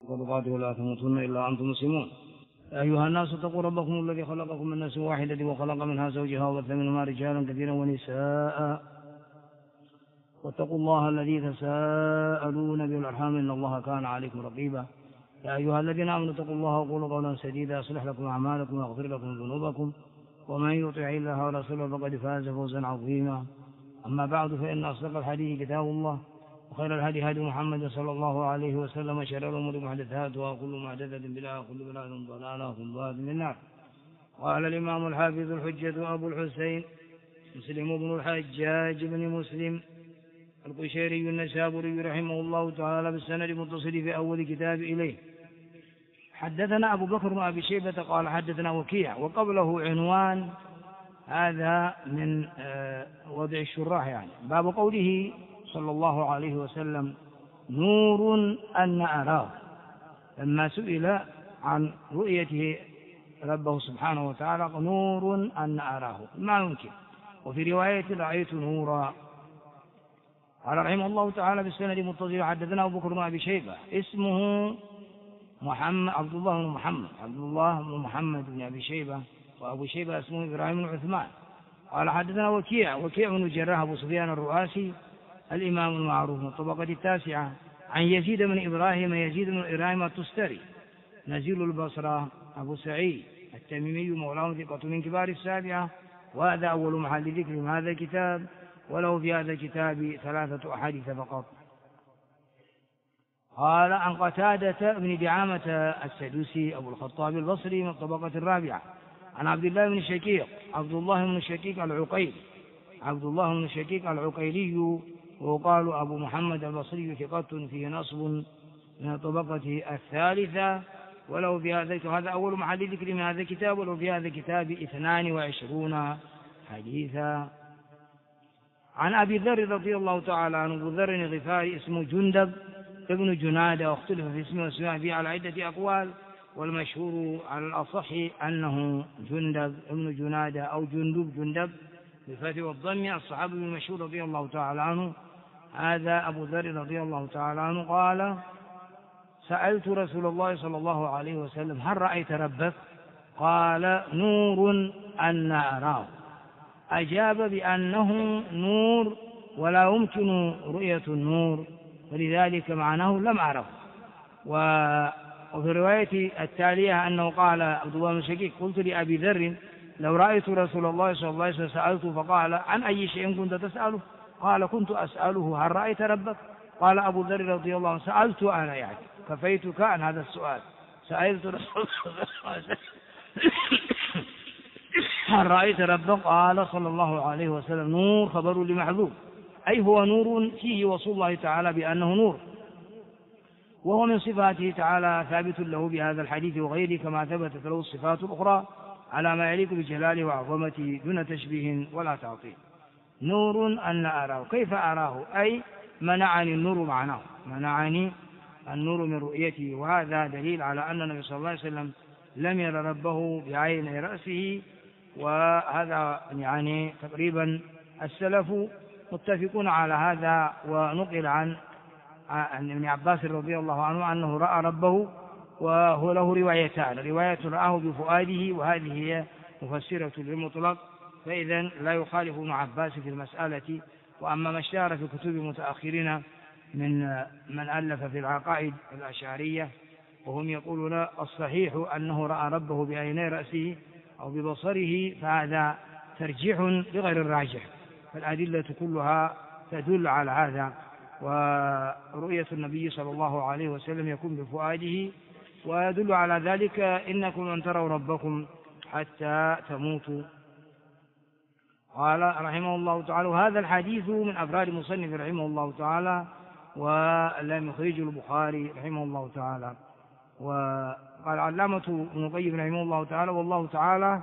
وتقاته ولا تموتن إلا وأنتم مسلمون. أيها الناس اتقوا ربكم الذي خلقكم من نفس واحدة وخلق منها زوجها وبث منهما رجالا كثيرا ونساء واتقوا الله الذي تساءلون به والأرحام إن الله كان عليكم رقيبا. يا أيها الذين آمنوا اتقوا الله وقولوا قولا سديدا يصلح لكم أعمالكم ويغفر لكم ذنوبكم ومن يطع الله ورسوله فقد فاز فوزا عظيما. أما بعد فإن أصدق الحديث كتاب الله وخير الهدي هدي محمد صلى الله عليه وسلم وشر الأمور محدثاتها وكل محدثة بدعة وكل بدعة ضلالة وكل ضلالة في النار. قال الإمام الحافظ الحجة أبو الحسين مسلم بن الحجاج بن مسلم القشيري النسابوري رحمه الله تعالى بالسند المتصل في أول كتاب إليه. حدثنا أبو بكر بن أبي شيبة قال حدثنا وكيع، وقبله عنوان هذا من وضع الشراح يعني باب قوله صلى الله عليه وسلم نور أن أراه، لما سئل عن رؤيته ربه سبحانه وتعالى نور أن أراه ما يمكن. وفي رواية رأيت نورا. قال رحمه الله تعالى بالسند المتصل حدثنا أبو بكر بن أبي شيبة اسمه عبد الله بن محمد بن أبي شيبة، وأبو شيبة اسمه إبراهيم بن عثمان. قال حدثنا وكيع بن الجراح أبو سفيان الرؤاسي الإمام المعروف من الطبقة التاسعة عن يزيد بن إبراهيم التستري نزيل البصرة أبو سعيد التميمي مولاه ثقة من كبار السابعة، وهذا أول محل ذكر من هذا الكتاب، وله في هذا الكتاب 3 أحاديث فقط. قال عن قتادة بن دعامة السدوسي أبو الخطاب البصري من الطبقة الرابعة عن عبد الله بن شقيق العقيلي وقال أبو محمد البصري ثقة فيه نصب من الطبقة الثالثة، ولو في هذا أول محل ذكر من هذا الكتاب، ولو في هذا الكتاب 22 حديثا. عن أبي ذر رضي الله تعالى عنه، أبو ذر الغفاري اسمه جندب ابن جنادة، واختلف في اسمه واسمه فيه على عدة أقوال، والمشهور على الأصح أنه جندب ابن جنادة أو جندب بالفتح والضم، الصحابي المشهور رضي الله تعالى عنه. هذا أبو ذر رضي الله تعالى عنه قال سألت رسول الله صلى الله عليه وسلم هل رأيت ربك؟ قال نور أن أراه. أجاب بأنه نور ولا يمكن رؤية النور، ولذلك معناه لم أره. وفي الرواية التالية أنه قال عبد الله بن شقيق قلت لأبي ذر لو رأيت رسول الله صلى الله عليه وسلم سألته فقال عن أي شيء كنت تسأله؟ قال كنت أسأله هل رأيت ربك؟ قال أبو ذر رضي الله عنه سألت أنا يعني كفيتك عن هذا السؤال، سألت رسول الله هل رأيت ربك؟ قال صلى الله عليه وسلم نور خبر لمحذوف، أي هو نور فيه وصف الله تعالى بأنه نور، وهو من صفاته تعالى ثابت له بهذا الحديث وغيره، كما ثبتت له الصفات الأخرى على ما يليق بجلاله وعظمته دون تشبيه ولا تعطيل. نور أن أراه، كيف أراه؟ أي منعني النور معناه، منعني النور من رؤيته، وهذا دليل على أن النبي صلى الله عليه وسلم لم ير ربه بعين رأسه، وهذا يعني تقريبا السلف متفقون على هذا. ونقل عن ابن عباس رضي الله عنه أنه رأى ربه، وهو له روايتان، رواية رآه بفؤاده وهذه هي مفسرة للمطلق، فإذا لا يخالف ابن عباس في المسألة. وأما ما اشتهر في كتب المتأخرين من ألف في العقائد الأشعرية وهم يقولون الصحيح أنه رأى ربه بعيني رأسه أو ببصره، فهذا ترجيح لغير الراجح، فالأدلة كلها تدل على هذا. ورؤية النبي صلى الله عليه وسلم يكون بفؤاده، ويدل على ذلك إنكم لن تروا ربكم حتى تموتوا. قال رحمه الله تعالى وهذا الحديث من أفراد مصنف رحمه الله تعالى، ولم يخرجه البخاري رحمه الله تعالى. وقال علامة ابن القيم رحمه الله تعالى والله تعالى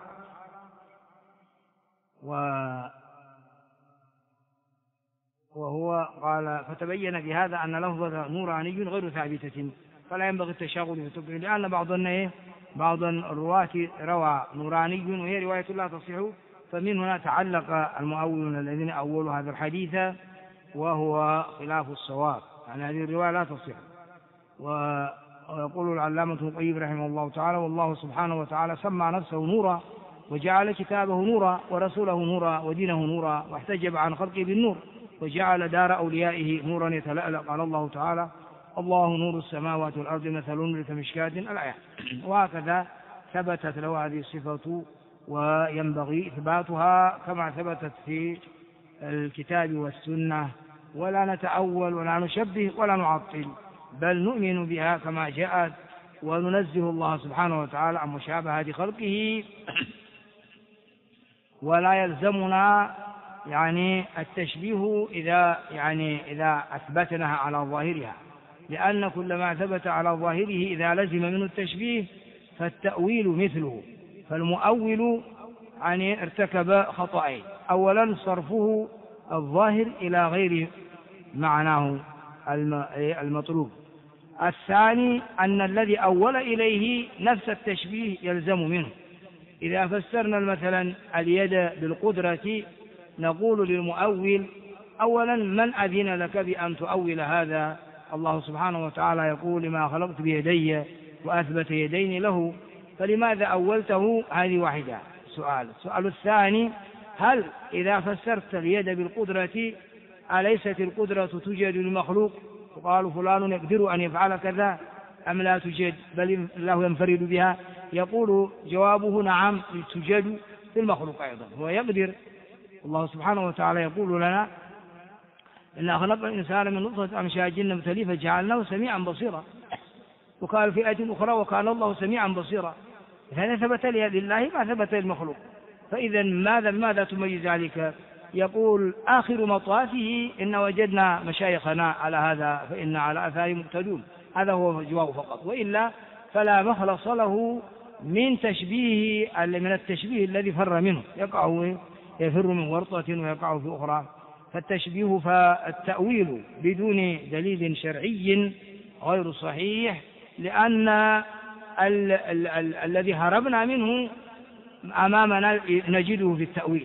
وهو قال فتبين بهذا أن لفظة نوراني غير ثابتة، فلا ينبغي التشاغل بتبعه، لأن بعض الرواة روى نوراني وهي رواية لا تصح، فمن هنا تعلق المؤولون الذين أولوا هذا الحديث وهو خلاف الصواب، يعني هذه الرواية لا تصح. ويقول العلامة ابن القيم رحمه الله تعالى: والله سبحانه وتعالى سمى نفسه نورا، وجعل كتابه نورا، ورسوله نورا، ودينه نورا، واحتجب عن خلقه بالنور، وجعل دار أوليائه نورا يتلألأ. قال الله تعالى: الله نور السماوات والأرض، مثل نوره كمشكاة، الآية. وهكذا ثبتت له هذه الصفة، وينبغي إثباتها كما ثبتت في الكتاب والسنة، ولا نتأول ولا نشبه ولا نعطل، بل نؤمن بها كما جاءت، وننزه الله سبحانه وتعالى عن مشابهة خلقه. ولا يلزمنا التشبيه إذا أثبتناها على ظاهرها، لأن كل ما ثبت على ظاهره إذا لزم منه التشبيه فالتأويل مثله. فالمؤول ارتكب خطأين: أولا صرفه الظاهر إلى غير معناه المطلوب، الثاني أن الذي أول إليه نفس التشبيه يلزم منه. إذا فسرنا مثلا اليد بالقدرة نقول للمؤول: أولا من أذن لك بأن تؤول هذا؟ الله سبحانه وتعالى يقول: ما خلقت بيدي، وأثبت يدين له، فلماذا أولته؟ هذه واحدة. السؤال الثاني: هل إذا فسرت اليد بالقدرة أليست القدرة توجد للمخلوق؟ وقالوا فلان يقدر أن يفعل كذا، أم لا توجد بل الله ينفرد بها؟ يقول جوابه: نعم، توجد في المخلوق أيضا، هو يقدر. الله سبحانه وتعالى يقول لنا: إنا خلقنا الإنسان من نطفة أمشاج نبتليه فجعلناه سميعا بصيرا. وقال في آية أخرى: وكان الله سميعا بصيرا. هذا ثبت لله ما ثبت للمخلوق. فإذا ماذا تميز ذلك؟ يقول آخر مطافه: إن وجدنا مشايخنا على هذا فإن على آثارهم مقتدون. هذا هو الجواب فقط، وإلا فلا مخلص له من التشبيه الذي فر منه، يفر من ورطة ويقع في أخرى. فالتأويل بدون دليل شرعي غير صحيح، لأن الذي هربنا منه أمامنا نجده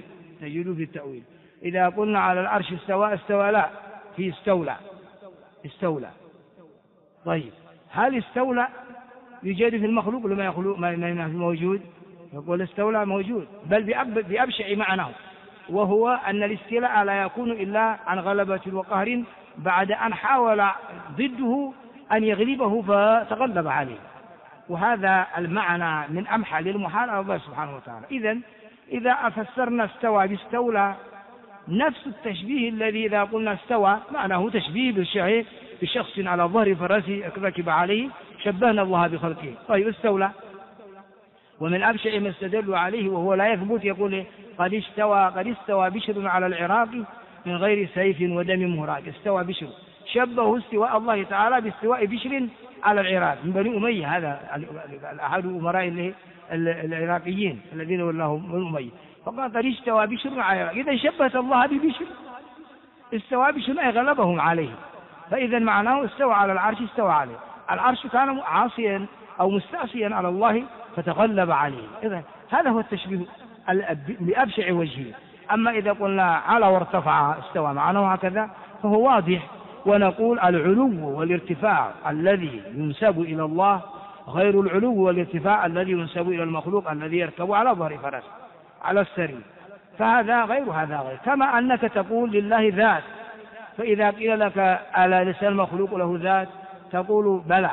في التأويل. إذا قلنا على العرش استوى لا، في استولى. طيب، هل استولى يوجد في المخلوق ولا ما في موجود؟ يقول استولى موجود، بل بأبشع معناه، وهو أن الاستيلاء لا يكون إلا عن غلبة وقهر، بعد أن حاول ضده أن يغلبه فتغلب عليه. وهذا المعنى من أمحى للمحال على الله سبحانه وتعالى. إذا فسرنا استوى باستولى، نفس التشبيه الذي إذا قلنا استوى معناه تشبيه بشخص على ظهر فرس ركب عليه، شبهنا الله بخلقه. طيب، استولى، ومن أبشع ما استدلوا عليه وهو لا يثبت، يقول: قد استوى بشر على العراق من غير سيف ودم مهراق. استوى بشر، شبهوا استواء الله تعالى باستواء بشر على العراق من بني أمية، هذا أحد أمراء العراقيين الذين ولاهم بني أمية، فقال: قد استوى بشر على العراق. إذا شبهت الله ببشر، استوى بشر أي غلبهم عليه. فإذا معناه استوى على العرش، استوى عليه. العرش كان عاصيا أو مستعصيا على الله فتغلب عليه. إذا هذا هو التشبيه بأبشع وجهه. أما إذا قلنا على وارتفع استوى معناه هكذا فهو واضح. ونقول: العلو والارتفاع الذي ينسب إلى الله غير العلو والارتفاع الذي ينسب إلى المخلوق الذي يركب على ظهر فرس على السرير، فهذا غير هذا غير. كما أنك تقول لله ذات، فإذا قيل لك: ألا ليس المخلوق له ذات؟ تقول: بلى.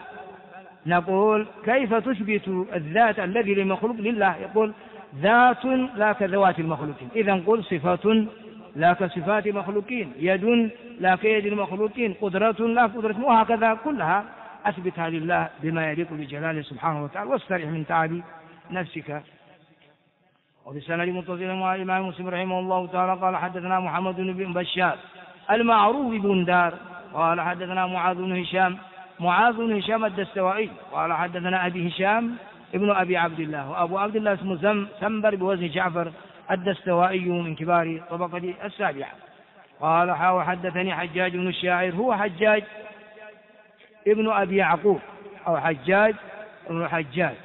نقول: كيف تثبت الذات الذي للمخلوق لله؟ يقول: ذات لا كذوات المخلوقين. إذا نقول: صفة لا كصفات المخلوقين، يد لا كيد المخلوقين، قدرة لا قدرة، وهكذا كلها أثبتها لله بما يليق بجلاله سبحانه وتعالى، واستريح من تعب نفسك. وفي السند متصل مع الإمام مسلم رحمه الله تعالى قال: حدثنا محمد بن بشار المعروف بن دار قال: حدثنا معاذ بن هشام الدستوائي قال: حدثنا أبي هشام ابن أبي عبد الله، وأبو عبد الله اسمه سنبر بوزن جعفر الدستوائي من كبار طبقة السابعة. قال: وحدثني حجاج بن الشاعر، هو حجاج ابن أبي يعقوب أو حجاج ابن حجاج،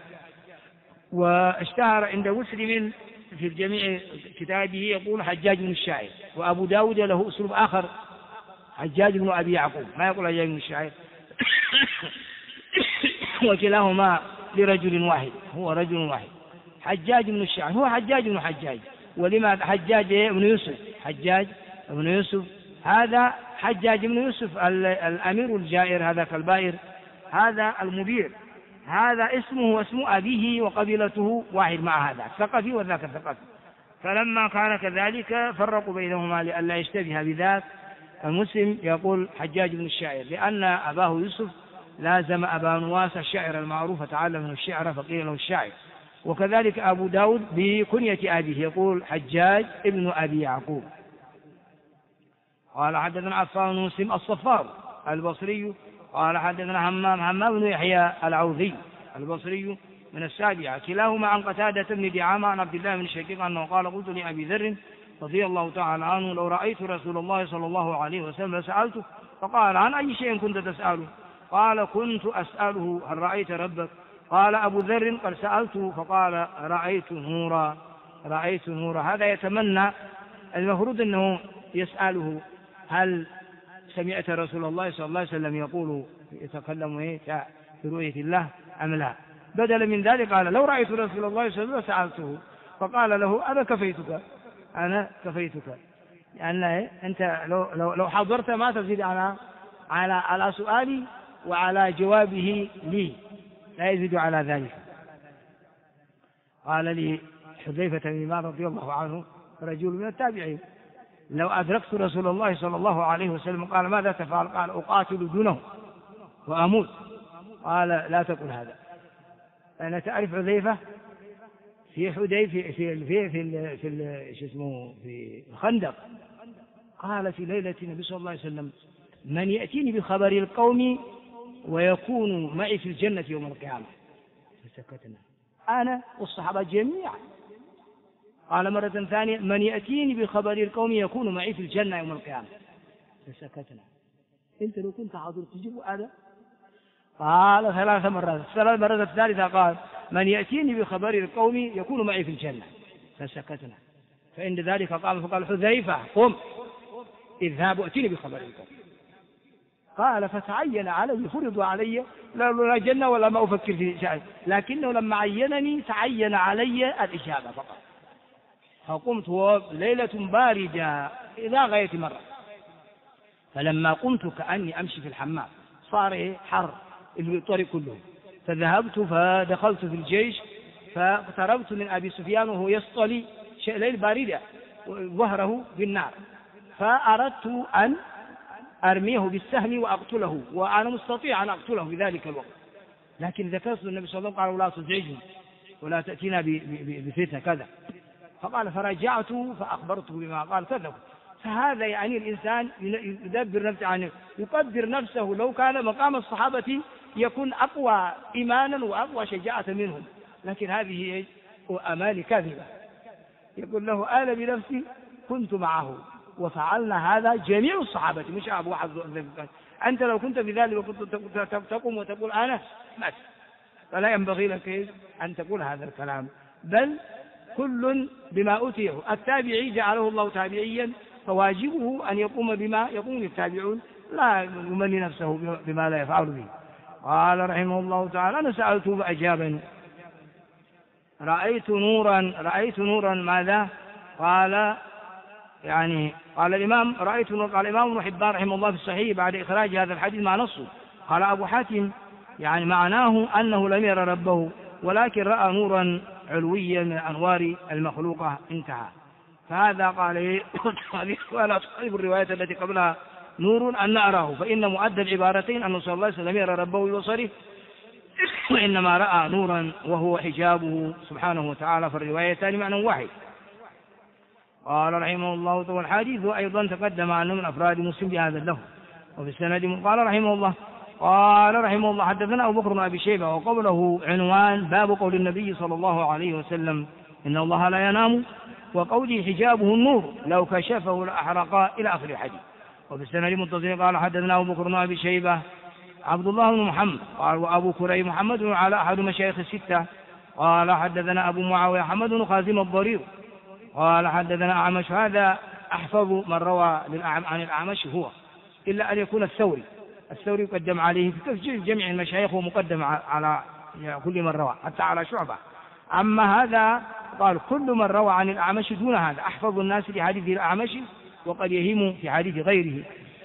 واشتهر عند مسلم في جميع كتابه يقول حجاج بن الشاعر. وأبو داود له أسلوب آخر، حجاج بن أبي يعقوب، ما يقول حجاج بن الشاعر. وكلاهما لرجل واحد، هو رجل واحد. حجاج بن الشعر هو حجاج بن حجاج. ولماذا حجاج بن يوسف؟ حجاج بن يوسف هذا حجاج بن يوسف الأمير الجائر، هذا كالبائر، هذا المدير، هذا اسمه واسم أبيه وقبيلته واحد مع هذا الثقفي وذاك الثقفي. فلما كان كذلك فرقوا بينهما لئلا يشتبه بذاك. المسلم يقول حجاج بن الشاعر لأن أباه يوسف لازم أبا نواس الشاعر المعروف فتعلم من الشعر فقيل له الشاعر. وكذلك أبو داود بكنية أبيه يقول حجاج ابن أبي يعقوب. قال حدثنا عفان بن مسلم الصفار البصري قال حدثنا همام بن يحيى العوذي البصري من السابعة كلاهما عن قتادة بن دعامة عن عبد الله بن شقيق أنه قال قلت لأبي ذر رضي الله تعالى عنه لو رأيت رسول الله صلى الله عليه وسلم لسألته فقال عن أي شيء كنت تسأله؟ قال كنت أسأله هل رأيت ربك؟ قال أبو ذر قد سألته فقال رأيت نورا. رأيت نورا هذا يتمنى، المفروض أنه يسأله هل سمعت رسول الله صلى الله عليه وسلم يقول يتكلم في رؤية الله أم لا؟ بدل من ذلك قال لو رأيت رسول الله صلى الله عليه وسلم سألته فقال له أنا كفيتك، أنا كفيتك، لأن أنت لو حضرت ما تزيد على سؤالي وعلى جوابه لي، لا يزيد على ذلك. قال لي حذيفة بن اليمان رضي الله عنه رجل من التابعين لو أدركت رسول الله صلى الله عليه وسلم قال ماذا تفعل؟ قال أقاتل دونه وأموت. قال لا تقل هذا، أنا تعرف حذيفة في في الخندق قال في ليلة النبي صلى الله عليه وسلم من يأتيني بخبر القوم ويكون معي في الجنة يوم القيامة. فسكتنا أنا والصحابة جميعا. قال مرة ثانية من يأتيني بخبر القوم يكون معي في الجنة يوم القيامة. فسكتنا. أنت لو كنت حاضر تجيب هذا؟ قال ثلاث مرات. المرة الثالثة قال من يأتيني بخبر القوم يكون معي في الجنة. فسكتنا. فعند ذلك قام فقال حذيفة قم اذهب وأتيني بخبر القوم. قال فتعين علي فرض علي لا جنة ولا ما أفكر في شيء، لكنه لما عينني تعين علي الإجابة فقط. فقمت ليلة باردة إلى غاية مرة، فلما قمت كأني أمشي في الحمام صار حر الطريق كله، فذهبت فدخلت في الجيش فاقتربت من أبي سفيان وهو يصطلي ليل باردة ظهره بالنار، فأردت أن أرميه بالسهم وأقتله وأنا مستطيع أن أقتله في ذلك الوقت، لكن ذكرت النبي صلى الله عليه وسلم قال لا تزعجني ولا تأتينا بفتنة كذا. فقال فرجعت فأخبرته بما قال كذب. فهذا يعني الإنسان يدبر نفسه، يعني يقدر نفسه لو كان مقام الصحابة يكون أقوى إيمانا وأقوى شجاعة منهم، لكن هذه أماني كاذبة. يقول له أنا بنفسي كنت معه وفعلنا هذا جميع الصحابة مش أبو واحد. أنت لو كنت في ذلك وكنت تقوم وتقول أنا مات، فلا ينبغي لك أن تقول هذا الكلام، بل كل بما أوتيه. التابعي جعله الله تابعيا فواجبه أن يقوم بما يقوم التابعون، لا يمني نفسه بما لا يفعل به. قال رحمه الله تعالى أنا سألته فأجابني رأيت نورا ماذا؟ قال يعني قال الإمام رأيت نورا. قال الإمام ابن حبان رحمه الله في الصحيح بعد إخراج هذا الحديث مع نصه. قال أبو حاتم يعني معناه أنه لم يرى ربه ولكن رأى نورا علويا من أنوار المخلوقة انتهى. فهذا قال ولا تصحب الرواية التي قبلها نور أن أراه، فإن مؤدى العبارتين أنه صلى الله عليه وسلم يرى ربه ببصره وإنما رأى نورا وهو حجابه سبحانه وتعالى، فالروايتان معنى واحد. قال رحمه الله تعالى الحديث أيضا تقدم عنه من أفراد مسلم بهذا اللفظ. وفي السند قال رحمه الله حدثنا أبو بكر بن أبي شيبة وقوله عنوان باب قول النبي صلى الله عليه وسلم إن الله لا ينام، وقوله حجابه النور لو كشفه لأحرق إلى آخر الحديث. وفي السند متصل قال حدثنا أبو بكر بن أبي شيبة عبد الله بن محمد قال وأبو كريم محمد على أحد مشايخ الستة قال حدثنا أبو معاوية محمد بن خازم الضرير قال حدثنا أعمش. هذا أحفظ من روى عن الأعمش هو إلا أن يكون الثوري، الثوري يقدم عليه في جميع المشايخ ومقدم على كل من روى حتى على شعبة. أما هذا قال كل من روى عن الأعمش دون هذا أحفظ الناس لحديث الأعمش وقد يهم في حديث غيره.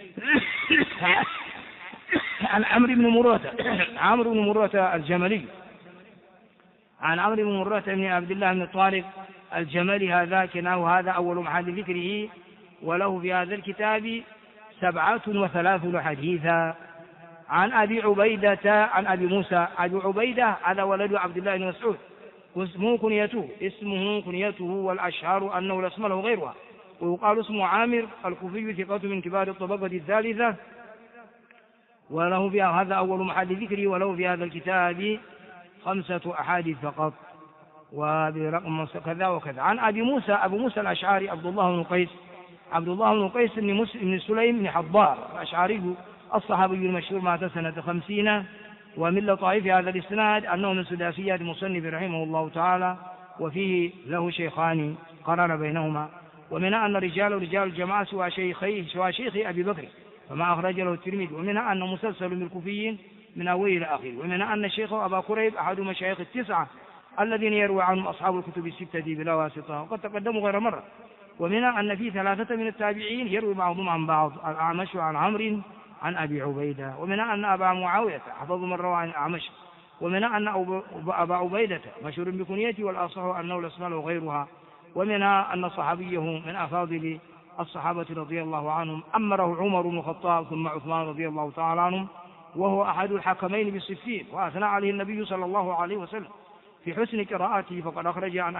عن عمرو بن مرة الجملي، عن عمرو بن مرة بن عبد الله بن طارق الجملي هذا كناه هذا أول محل ذكره، وله في هذا الكتاب 37 حديثا. عن أبي عبيدة عن أبي موسى، أبي عبيدة هذا ولد عبد الله بن مسعود، اسمه كنيته والأشهر أنه لا اسم له غيرها، ويقال اسمه عامر الكوفي ثقة من كبار الطبقة الثالثة، وله في هذا أول محل ذكره، وله في هذا الكتاب 5 أحاديث فقط وبرقم كذا وكذا. عن أبو موسى الأشعري عبد الله بن قيس بن سليم بن حضار الأشعري الصحابي المشهور مات سنة 50، ومن لطائف هذا الإسناد أنه من سداسيات المصنف رحمه الله تعالى، وفيه له شيخان قرن بينهما، ومنها أن رجال الجماعة سوى شيخ أبي بكر فما أخرج له الترمذي، ومنها أنه مسلسل بالكوفيين من أول إلى آخر، ومنها أن الشيخ أبا كريب أحد مشايخ 9 الذين يروى عنهم أصحاب الكتب 6 بلا واسطة، وقد تقدموا غير مرة. ومنها أن في 3 من التابعين يروي بعضهم عن بعض، الأعمش عن عمرو عن أبي عبيدة، ومنها أن أبا معاوية حفظ من روى عن الأعمش، ومنها أن أبا عبيدة مشهور بكنيته والأصح أنه لا اسم له غيرها، ومنها أن صحابيه من أفاضل الصحابة رضي الله عنهم أمره عمر بن الخطاب ثم عثمان رضي الله تعالى عنهم، وهو أحد الحكمين بالصفين، وأثنى عليه النبي صلى الله عليه وسلم في حسن قراءته. فقد أخرج عن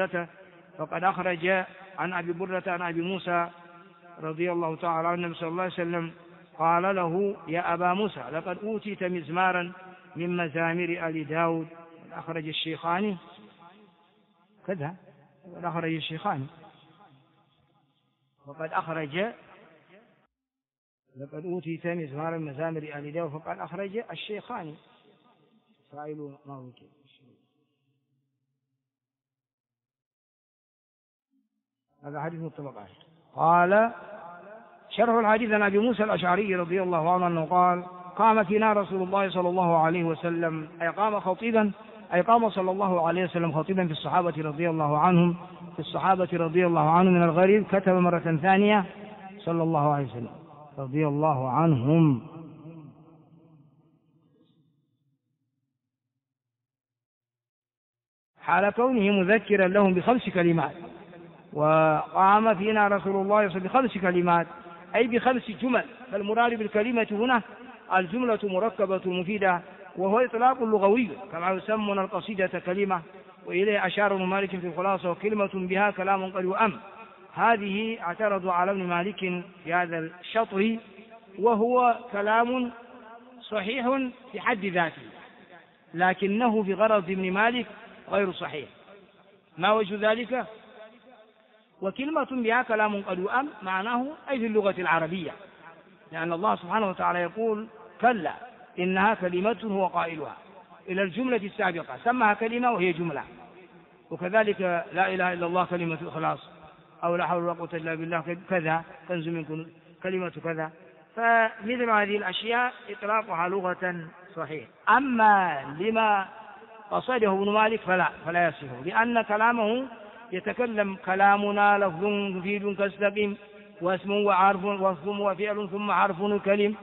أبي بردة عن أبي موسى رضي الله تعالى عنه النبي صلى الله عليه وسلم قال له يا أبا موسى لقد أوتيت مزمارا من مزامير آل داود. أخرج الشيخان كذا، لقد أوتيت مزمارا من مزامير آل داود، فقد أخرج الشيخان سائل ما ممكن. هذا حديث متفق عليه. قال شرح الحديث عن أبي موسى الأشعري رضي الله عنه أنه قال قام فينا رسول الله صلى الله عليه وسلم، أي قام صلى الله عليه وسلم خطيبا في الصحابة رضي الله عنهم من الغريب، كتب مرة ثانية صلى الله عليه وسلم رضي الله عنهم. حال كونه مذكرا لهم ب5 كلمات، وقام فينا رسول الله ب5 كلمات أي ب5 جمل، فالمراد بالكلمة هنا الجملة مركبة مفيدة، وهو إطلاق لغوي كما يسمون القصيدة كلمة، وإليه أشار ابن مالك في الخلاصة وكلمة بها كلام قد وأم. هذه اعترضوا على ابن مالك في هذا الشطر، وهو كلام صحيح في حد ذاته، لكنه في غرض ابن مالك غير صحيح. ما وجه ذلك؟ وكلمة بها كلام قد وأم معناه أي في اللغة العربية، لأن الله سبحانه وتعالى يقول كلا إنها كلمة هو قائلها، إلى الجملة السابقة سمها كلمة وهي جملة. وكذلك لا إله إلا الله كلمة الإخلاص، أو لا حول ولا قوة إلا بالله كذا كنز من كلمة كذا. فمثل هذه الأشياء إطلاقها لغة صحيح. أما لما قصده ابن مالك فلا يصح، لأن كلامه يتكلم كلامنا لفظ مفيد كاستقيم، واسم وعرف واسم وفعل ثم حرف الكلم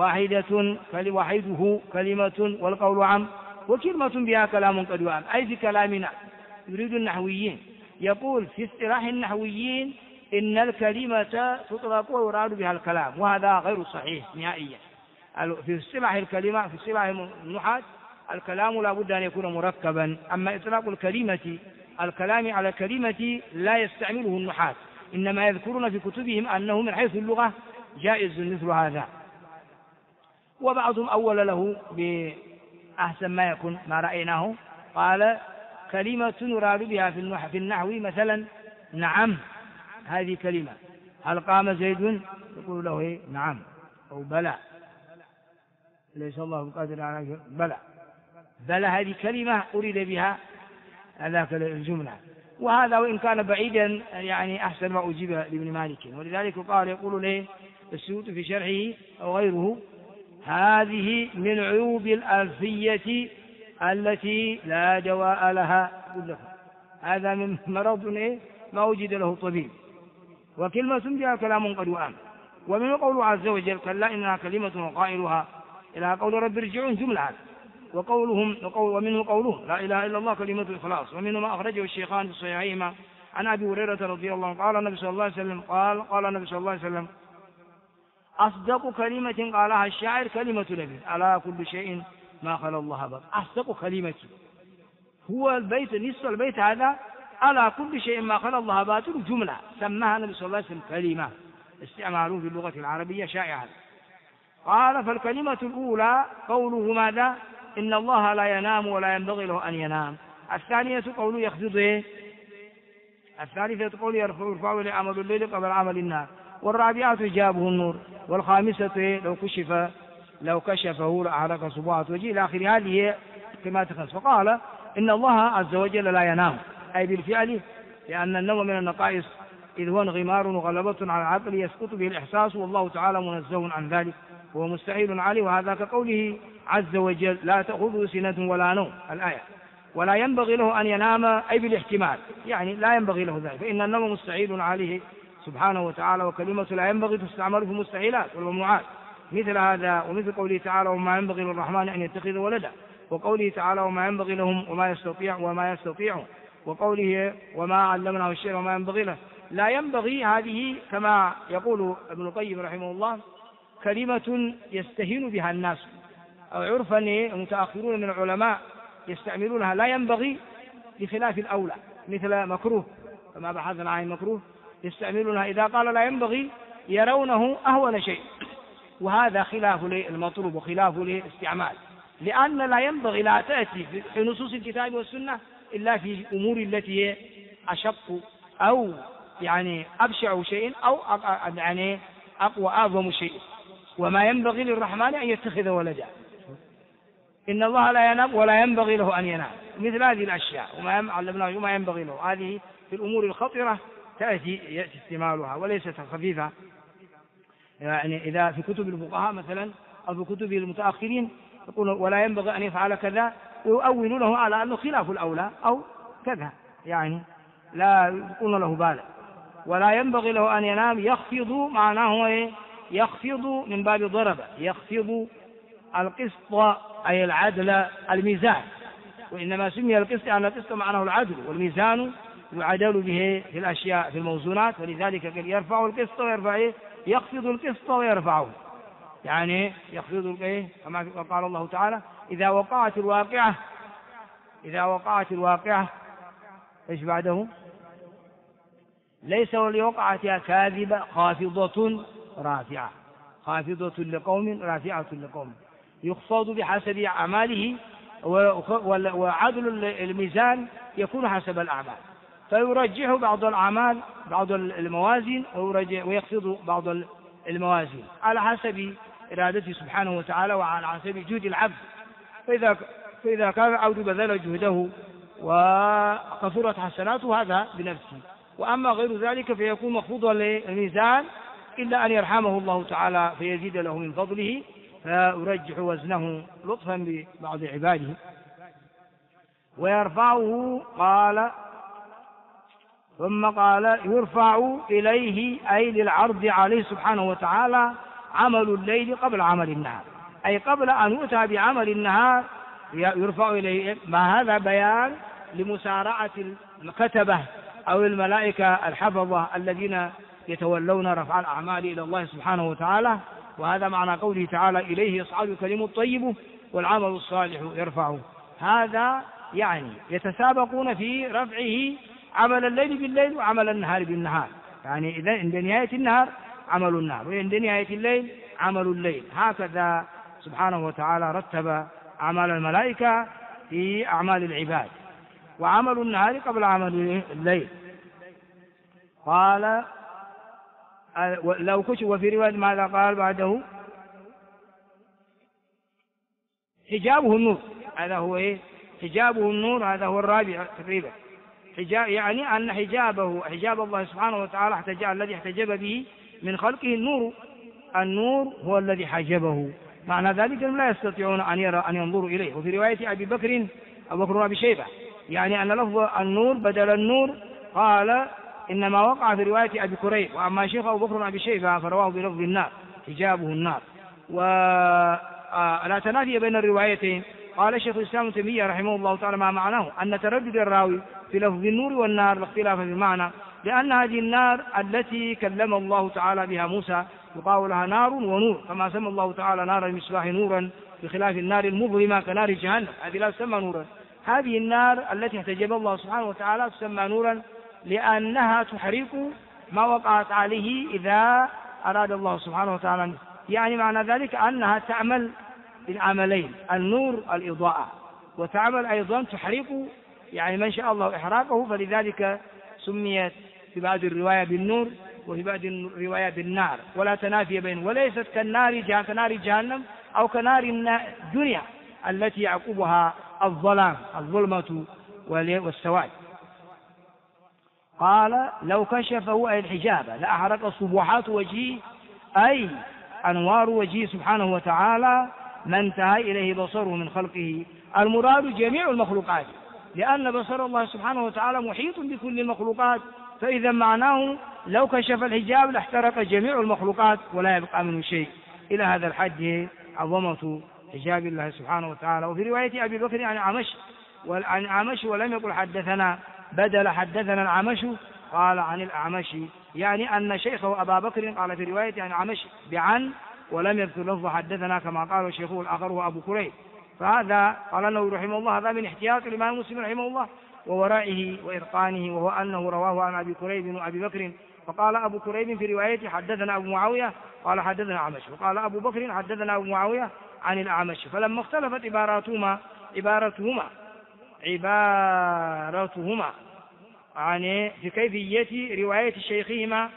وحيده كلمة والقول عام، وكلمة بها كلام قد وأم أي في كلامنا. يريد النحويين، يقول في اصطلاح النحويين إن الكلمة تطلق ويراد بها الكلام، وهذا غير صحيح نهائيا. في اصطلاح الكلمة، في اصطلاح النحاة الكلام لا بد أن يكون مركبا، أما إطلاق الكلام على كلمة لا يستعمله النحاة، إنما يذكرون في كتبهم أنه من حيث اللغة جائز مثل هذا. وبعضهم أول له بأحسن ما يكون ما رأيناه، قال كلمة يراد بها في النحو مثلا نعم، هذه كلمة. هل قام زيد؟ يقول له إيه؟ نعم أو بلى، ليس الله بقادر على بلى هذه كلمة أريد بها هذاك الجملة. وهذا وإن كان بعيدا يعني أحسن ما أجيب لابن مالك، ولذلك قال يقول له السيوطي في شرحه أو غيره هذه من عيوب الألفية التي لا دواء لها كلها. هذا من مرض ما وجد له طبيب. وكلمة بها كلام قد وآم. ومن قوله عز وجل كلا إنها كلمة وقائلها إلى قول رب ارجعون جملة. ومنه قوله لا إله إلا الله كلمة الإخلاص. ومنه ما أخرجه الشيخان في صحيحيهما عن أبي هريرة رضي الله عنه قال النبي صلى الله عليه وسلم قال النبي صلى الله عليه وسلم أصدق كلمة قالها الشاعر كلمة نبي على كل شيء ما خلا الله بق. أصدق كلمة هو البيت نصف البيت هذا على كل شيء ما خلا الله باطل جملة سماها النبي صلى الله عليه وسلم كلمة استعماله في اللغة العربية شائعا. قال فالكلمة الأولى قوله ماذا؟ إن الله لا ينام ولا ينبغي له أن ينام. الثانية قوله يخفض الثالثة قوله يرفع لعمل الليل قبل عمل النهار. والرابعة إجابه النور. والخامسة لو كشفه لأحرق صباعة وجهه إلى آخر. هذه كلمات خمس. فقال إن الله عز وجل لا ينام أي بالفعل لأن النوم من النقائص إذ هو انغمار وغلبة على العقل يسقط به الإحساس والله تعالى منزه عن ذلك وهو مستحيل عليه. وهذا كقوله عز وجل لا تأخذه سنة ولا نوم الآية. ولا ينبغي له أن ينام أي بالاحتمال يعني لا ينبغي له ذلك فإن النوم مستحيل عليه سبحانه وتعالى. وكلمة لا ينبغي تستعمل في المستحيلات والممنوعات مثل هذا. ومثل قوله تعالى وما ينبغي للرحمن أن يتخذ ولدا. وقوله تعالى وما ينبغي لهم وما يستطيع. وقوله وما علمناه الشعر وما ينبغي له. لا ينبغي هذه كما يقول ابن القيم رحمه الله كلمة يستهين بها الناس أو عرفا المتأخرون من العلماء يستعملونها لا ينبغي بخلاف الأولى مثل مكروه كما بحثنا عن مكروه يستعملونها إذا قال لا ينبغي يرونه أهون شيء. وهذا خلاف المطلوب وخلاف الاستعمال لأن لا ينبغي لا تأتي في نصوص الكتاب والسنة إلا في أمور التي أشق أو يعني أبشع شيء أو يعني أقوى أعظم شيء. وما ينبغي للرحمن أن يتخذ ولدا. إن الله لا ينام ولا ينبغي له أن ينام مثل هذه الأشياء وما علمناه وما ينبغي له. هذه في الأمور الخطرة يأتي استعمالها وليست خفيفة. يعني إذا في كتب الفقهاء مثلا أو في كتب المتأخرين يقول ولا ينبغي أن يفعل كذا ويؤولونه على أنه خلاف الأولى أو كذا يعني لا يكون له بالا. ولا ينبغي له أن ينام يخفض معناه يخفض من باب ضرب يخفض القسط أي العدل الميزان. وإنما سمي القسط أن القسط معناه العدل والميزان يعدل به في الأشياء في الموزونات. ولذلك قال يرفع القسط ويرفع يخفض القسط ويرفعه يعني يخفض كما قال الله تعالى إذا وقعت الواقعة إيش بعده ليس ولوقعتها كاذبة خافضة رافعة خافضة لقوم رافعة لقوم يخفض بحسب أعماله. وعدل الميزان يكون حسب الأعمال فيرجح بعض الأعمال بعض الموازين ويخفض بعض الموازين على حسب إرادته سبحانه وتعالى وعلى حسب جهد العبد. فإذا كان العبد بذل جهده وكثرت حسناته هذا بنفسه. وأما غير ذلك فيكون مخفوضا للميزان إلا أن يرحمه الله تعالى فيزيد له من فضله فيرجح وزنه لطفا ببعض عباده. ويرفعه قال ثم قال يرفع إليه أي للعرض عليه سبحانه وتعالى عمل الليل قبل عمل النهار أي قبل أن يؤتى بعمل النهار يرفع إليه. ما هذا بيان لمسارعة الكتبة أو الملائكة الحفظة الذين يتولون رفع الأعمال إلى الله سبحانه وتعالى. وهذا معنى قوله تعالى إليه يصعد الكلم الطيب والعمل الصالح يرفعه. هذا يعني يتسابقون في رفعه عمل الليل بالليل وعمل النهار بالنهار يعني إذا عند نهاية النهار عمل النهار وعند نهاية الليل عمل الليل. هكذا سبحانه وتعالى رتب أعمال الملائكة في أعمال العباد. وعمل النهار قبل عمل الليل. قال لو كشف. وفي رواية ماذا قال بعده حجابه النور. هذا هو حجابه النور. هذا هو الرابع تقريبا. يعني أن حجاب الله سبحانه وتعالى الذي احتجب به من خلقه النور هو الذي حجبه معنى ذلك أنهم لا يستطيعون أن ينظروا إليه. وفي رواية أبي بكر وأبي شيبة يعني أن لفظ النور بدل النور قال إنما وقع في رواية أبي كريب، وأما شيخ أبو بكر وأبي شيبة فرواه بلفظ النار حجابه النار. ولا تنافي بين الروايتين. قال شيخ الإسلام ابن تيمية رحمه الله تعالى ما معناه أن تردد الراوي في لفظ النور والنار لاختلاف في المعنى، لأن هذه النار التي كلم الله تعالى بها موسى يقال لها نار ونور، كما سمى الله تعالى نار المصباح نورا بخلاف النار المظلمة كنار جهنم، هذه لا تسمى نورا. هذه النار التي احتجب الله سبحانه وتعالى تسمى نورا لأنها تحرق ما وقعت عليه إذا أراد الله سبحانه وتعالى، يعني معنى ذلك أنها تعمل بالعملين، النور الإضاءة، وتعمل أيضا تحرق يعني من شاء الله إحراقه، فلذلك سميت في بعض الرواية بالنور وفي بعض الرواية بالنار، ولا تنافي بين، وليست كنار جهنم أو كنار الدنيا التي يعقبها الظلمة والسواد. قال لو كشفه أي الحجاب لأحرق صبحات وجهه أي أنوار وجهه سبحانه وتعالى ما انتهى إليه بصره من خلقه، المراد جميع المخلوقات، لأن بصر الله سبحانه وتعالى محيط بكل المخلوقات، فإذا معناه لو كشف الحجاب لاحترق جميع المخلوقات ولا يبقى منه شيء. إلى هذا الحد عظمة حجاب الله سبحانه وتعالى. وفي رواية أبي بكر عن عمش ولم يقل حدثنا، بدل حدثنا العمش قال عن الأعمش، يعني أن شيخه أبا بكر قال في رواية عن عمش بعن ولم يذكر لفظ حدثنا كما قال شيخه الآخر هو أبو كريب. فهذا قال أنه رحمه الله هذا من احتياط الإمام مسلم رحمه الله وورائه وإتقانه، وهو أنه رواه عن أبي كريب وأبي بكر، فقال أبو كريب في روايته حدثنا أبو معاوية قال حدثنا عمش، وقال أبو بكر حدثنا أبو معاوية عن الأعمش. فلما اختلفت عبارتهما يعني في كيفية رواية شيخهما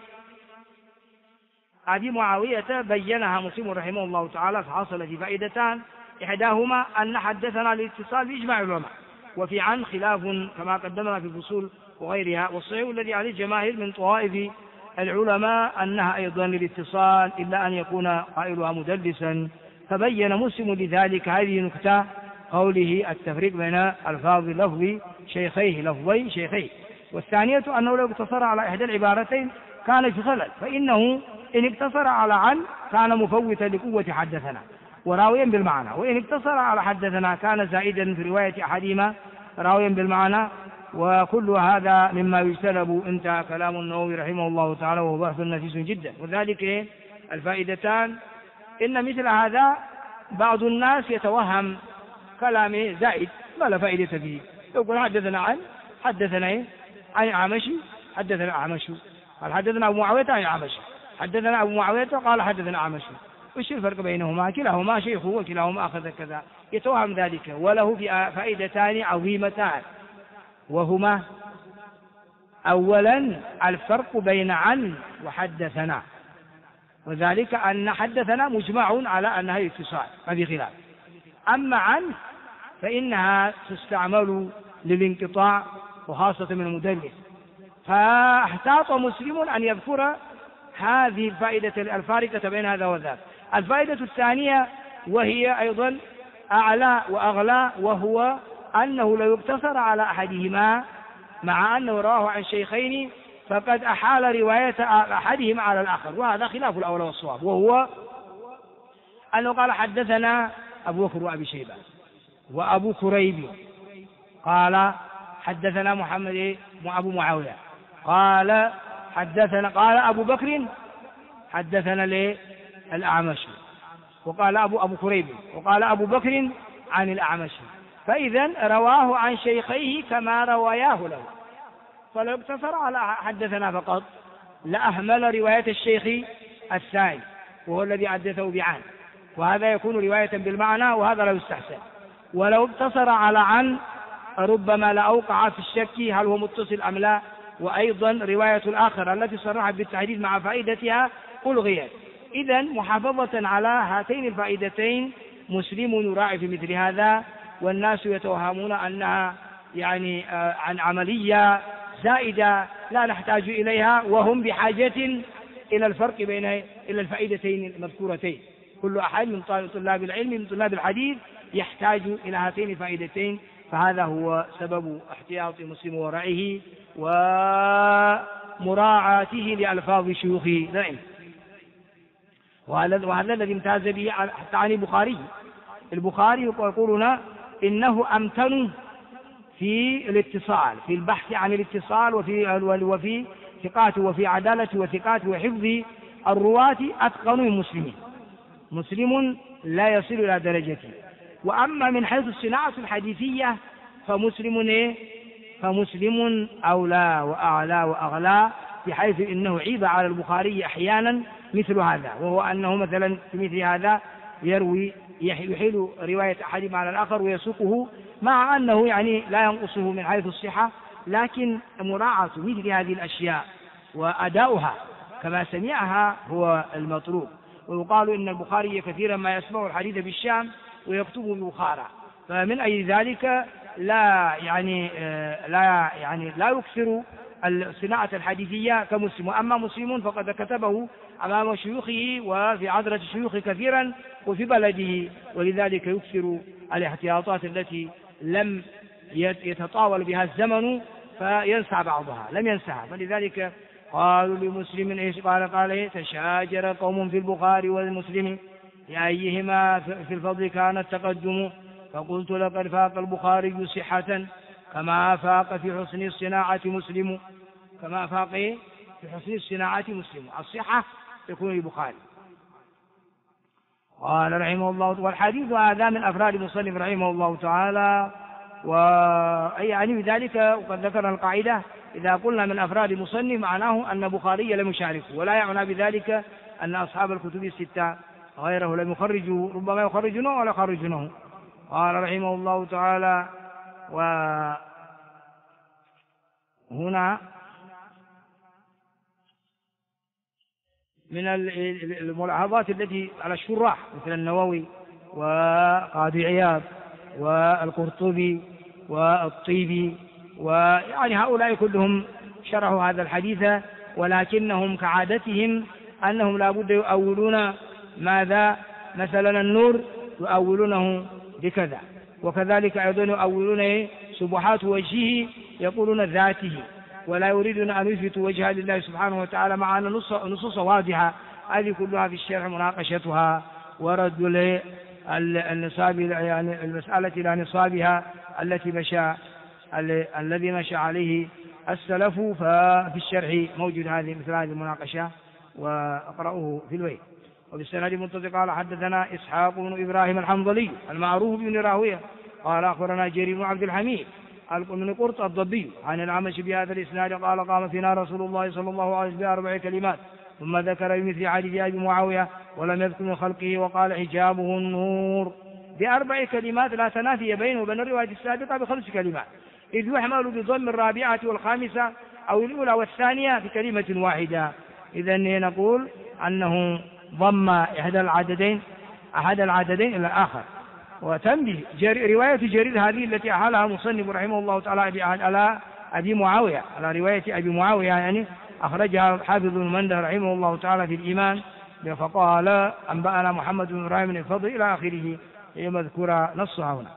أبي معاوية بينها مسلم رحمه الله تعالى، فحصل في فائدتان، إحداهما أن حدثنا الاتصال بإجماع العلماء، وفي عن خلاف كما قدمنا في الفصول وغيرها، والصحيح الذي عليه الجماهير من طوائف العلماء أنها أيضا للاتصال إلا أن يكون قائلها مدلسا، فبين مسلم لذلك هذه نكتة قوله التفريق بين ألفاظ لفظي شيخيه. والثانية أنه لو اقتصر على إحدى العبارتين كان في خلل، فإنه إن اقتصر على عن كان مفوتا لقوة حدثنا وراويا بالمعنى، وإن اقتصر على حدثنا كان زائدا في رواية أحدهما راويا بالمعنى، وكل هذا مما يجتنب. انتهى كلام النووي رحمه الله تعالى، وهو بحث نفيس جدا. وذلك الفائدتان، إن مثل هذا بعض الناس يتوهم كلامه زائد ما لا فائدة فيه، يقول حدثنا عن عمشي حدثنا عمشي قال حدثنا أبو معاوية عن عمشي حدثنا أبو معاوية قال حدثنا عمشي، وش الفرق بينهما؟ كلاهما شيخه وكلاهما أخذ كذا، يتوهم ذلك. وله في فائدتان عظيمتان، وهما أولا الفرق بين عن وحدثنا، وذلك أن حدثنا مجمع على أنها اتصال ما في خلاف، أما عن فإنها تستعمل للانقطاع وخاصة من المدلس، فاحتاط مسلم أن يذكر هذه الفائدة الفارقة بين هذا وذاك. الفائدة الثانية وهي أيضا أعلى وأغلى، وهو أنه لو اقتصر على أحدهما مع أنه رواه عن شيخين فقد أحال رواية أحدهما على الآخر، وهذا خلاف الأول والصواب، وهو أنه قال حدثنا أبو بكر وأبي شيبة وأبو كريب قال حدثنا محمد وأبو معاوية قال أبو بكر حدثنا الأعمش، وقال أبو كريب وقال أبو بكر عن الأعمش، فإذا رواه عن شيخيه كما رواياه له. فلو اقتصر على حدثنا فقط لأهمل رواية الشيخ الثاني وهو الذي حدثه بعن، وهذا يكون رواية بالمعنى وهذا لا يستحسن. ولو اقتصر على عن ربما لأوقع في الشك هل هو متصل أم لا، وأيضا رواية الآخر التي صرحت بالتحديث مع فائدتها ألغيت. إذن محافظة على هاتين الفائدتين مسلم يراعي في مثل هذا، والناس يتوهمون أنها يعني عن عملية زائدة لا نحتاج إليها، وهم بحاجة إلى الفرق بين الفائدتين المذكورتين. كل أحد من طلاب العلم من طلاب الحديث يحتاج إلى هاتين الفائدتين، فهذا هو سبب احتياط مسلم ورعه ومراعاته لألفاظ شيوخه. نعم. وهذا الذي امتاز به حتى عن البخاري يقولون إنه أمتن في الاتصال، في البحث عن الاتصال وفي ثقاته وفي عدالته وثقاته وحفظ الرواة أتقن من مسلم لا يصل إلى درجته. وأما من حيث الصناعة الحديثية فمسلم أولى وأعلى وأغلى، بحيث إنه عيب على البخاري أحيانا مثل هذا، وهو أنه مثلا في مثل هذا يحيل رواية أحدهما على الآخر ويسوقه، مع أنه يعني لا ينقصه من حيث الصحة، لكن مراعاة مثل هذه الأشياء وأداؤها كما سمعها هو المطلوب. ويقال إن البخاري كثيرا ما يسمع الحديث بالشام ويكتبه ببخارى، فمن أي ذلك لا يكثر الصناعة الحديثية كمسلم. وأما مسلم فقد كتبه أمام شيوخه وفي عذرة شيوخه كثيرا وفي بلده، ولذلك يكثر الاحتياطات التي لم يتطاول بها الزمن فينسى بعضها، لم ينسها. فلذلك قالوا لمسلم إيش قال تشاجر قوم في البخاري والمسلم لأيهما في الفضل كان التقدم، فقلت لقد فاق البخاري صحة كما فاق في حسن الصناعة مسلم. الصحة تكون البخاري. قال رحمه الله، والحديث هذا من أفراد المصنف رحمه الله تعالى، ويعني بذلك وقد ذكرنا القاعدة إذا قلنا من أفراد المصنف معناه أن البخاري لم يشاركه، ولا يعنى بذلك أن أصحاب الكتب الستة غيره لم يخرجوا، ربما يخرجونه ولا يخرجونه. قال رحمه الله تعالى، وهنا من الملاحظات التي على الشراح مثل النووي وقاضي عياض والقرطبي والطيبي، ويعني هؤلاء كلهم شرحوا هذا الحديث، ولكنهم كعادتهم أنهم لا بد يؤولون ماذا؟ مثلا النور يؤولونه بكذا، وكذلك أيضا يؤولون سبحات وجهه يقولون ذاته، ولا يريدون أن يثبتوا وجهها لله سبحانه وتعالى، مع أن نصوص واضحة هذه كلها في الشرح مناقشتها ورد النصاب، يعني المسألة إلى نصابها الذي مشى عليه السلف. ففي الشرح موجود مثل هذه المناقشة، وأقرأه في الويل. وبالسند المتصل قال حدثنا إسحاق بن إبراهيم الحنظلي المعروف بن راهويه قال أخبرنا جرير بن عبد الحميد من قرط الضبي عن الأعمش بهذا الإسناد قال قام فينا رسول الله صلى الله عليه وسلم بأربع كلمات، ثم ذكر بمثل حديث أبي معاوية ولم يذكر من خلقه وقال حجابه النور، بأربع كلمات لا تنافي بينه وبين الرواية السابقة ب5 كلمات، إذ يحمل بضم الرابعة والخامسة أو الأولى والثانية في كلمة واحدة. إذن نقول أنه ضم أحد العددين إلى الآخر. وتنبه رواية جرير هذه التي أحالها المصنف رحمه الله تعالى على أبي معاوية، على رواية أبي معاوية، يعني أخرجها حافظ بن منده رحمه الله تعالى في الإيمان، فقال أنبأنا محمد بن إبراهيم بن الفضل إلى آخره مذكور نصها هنا.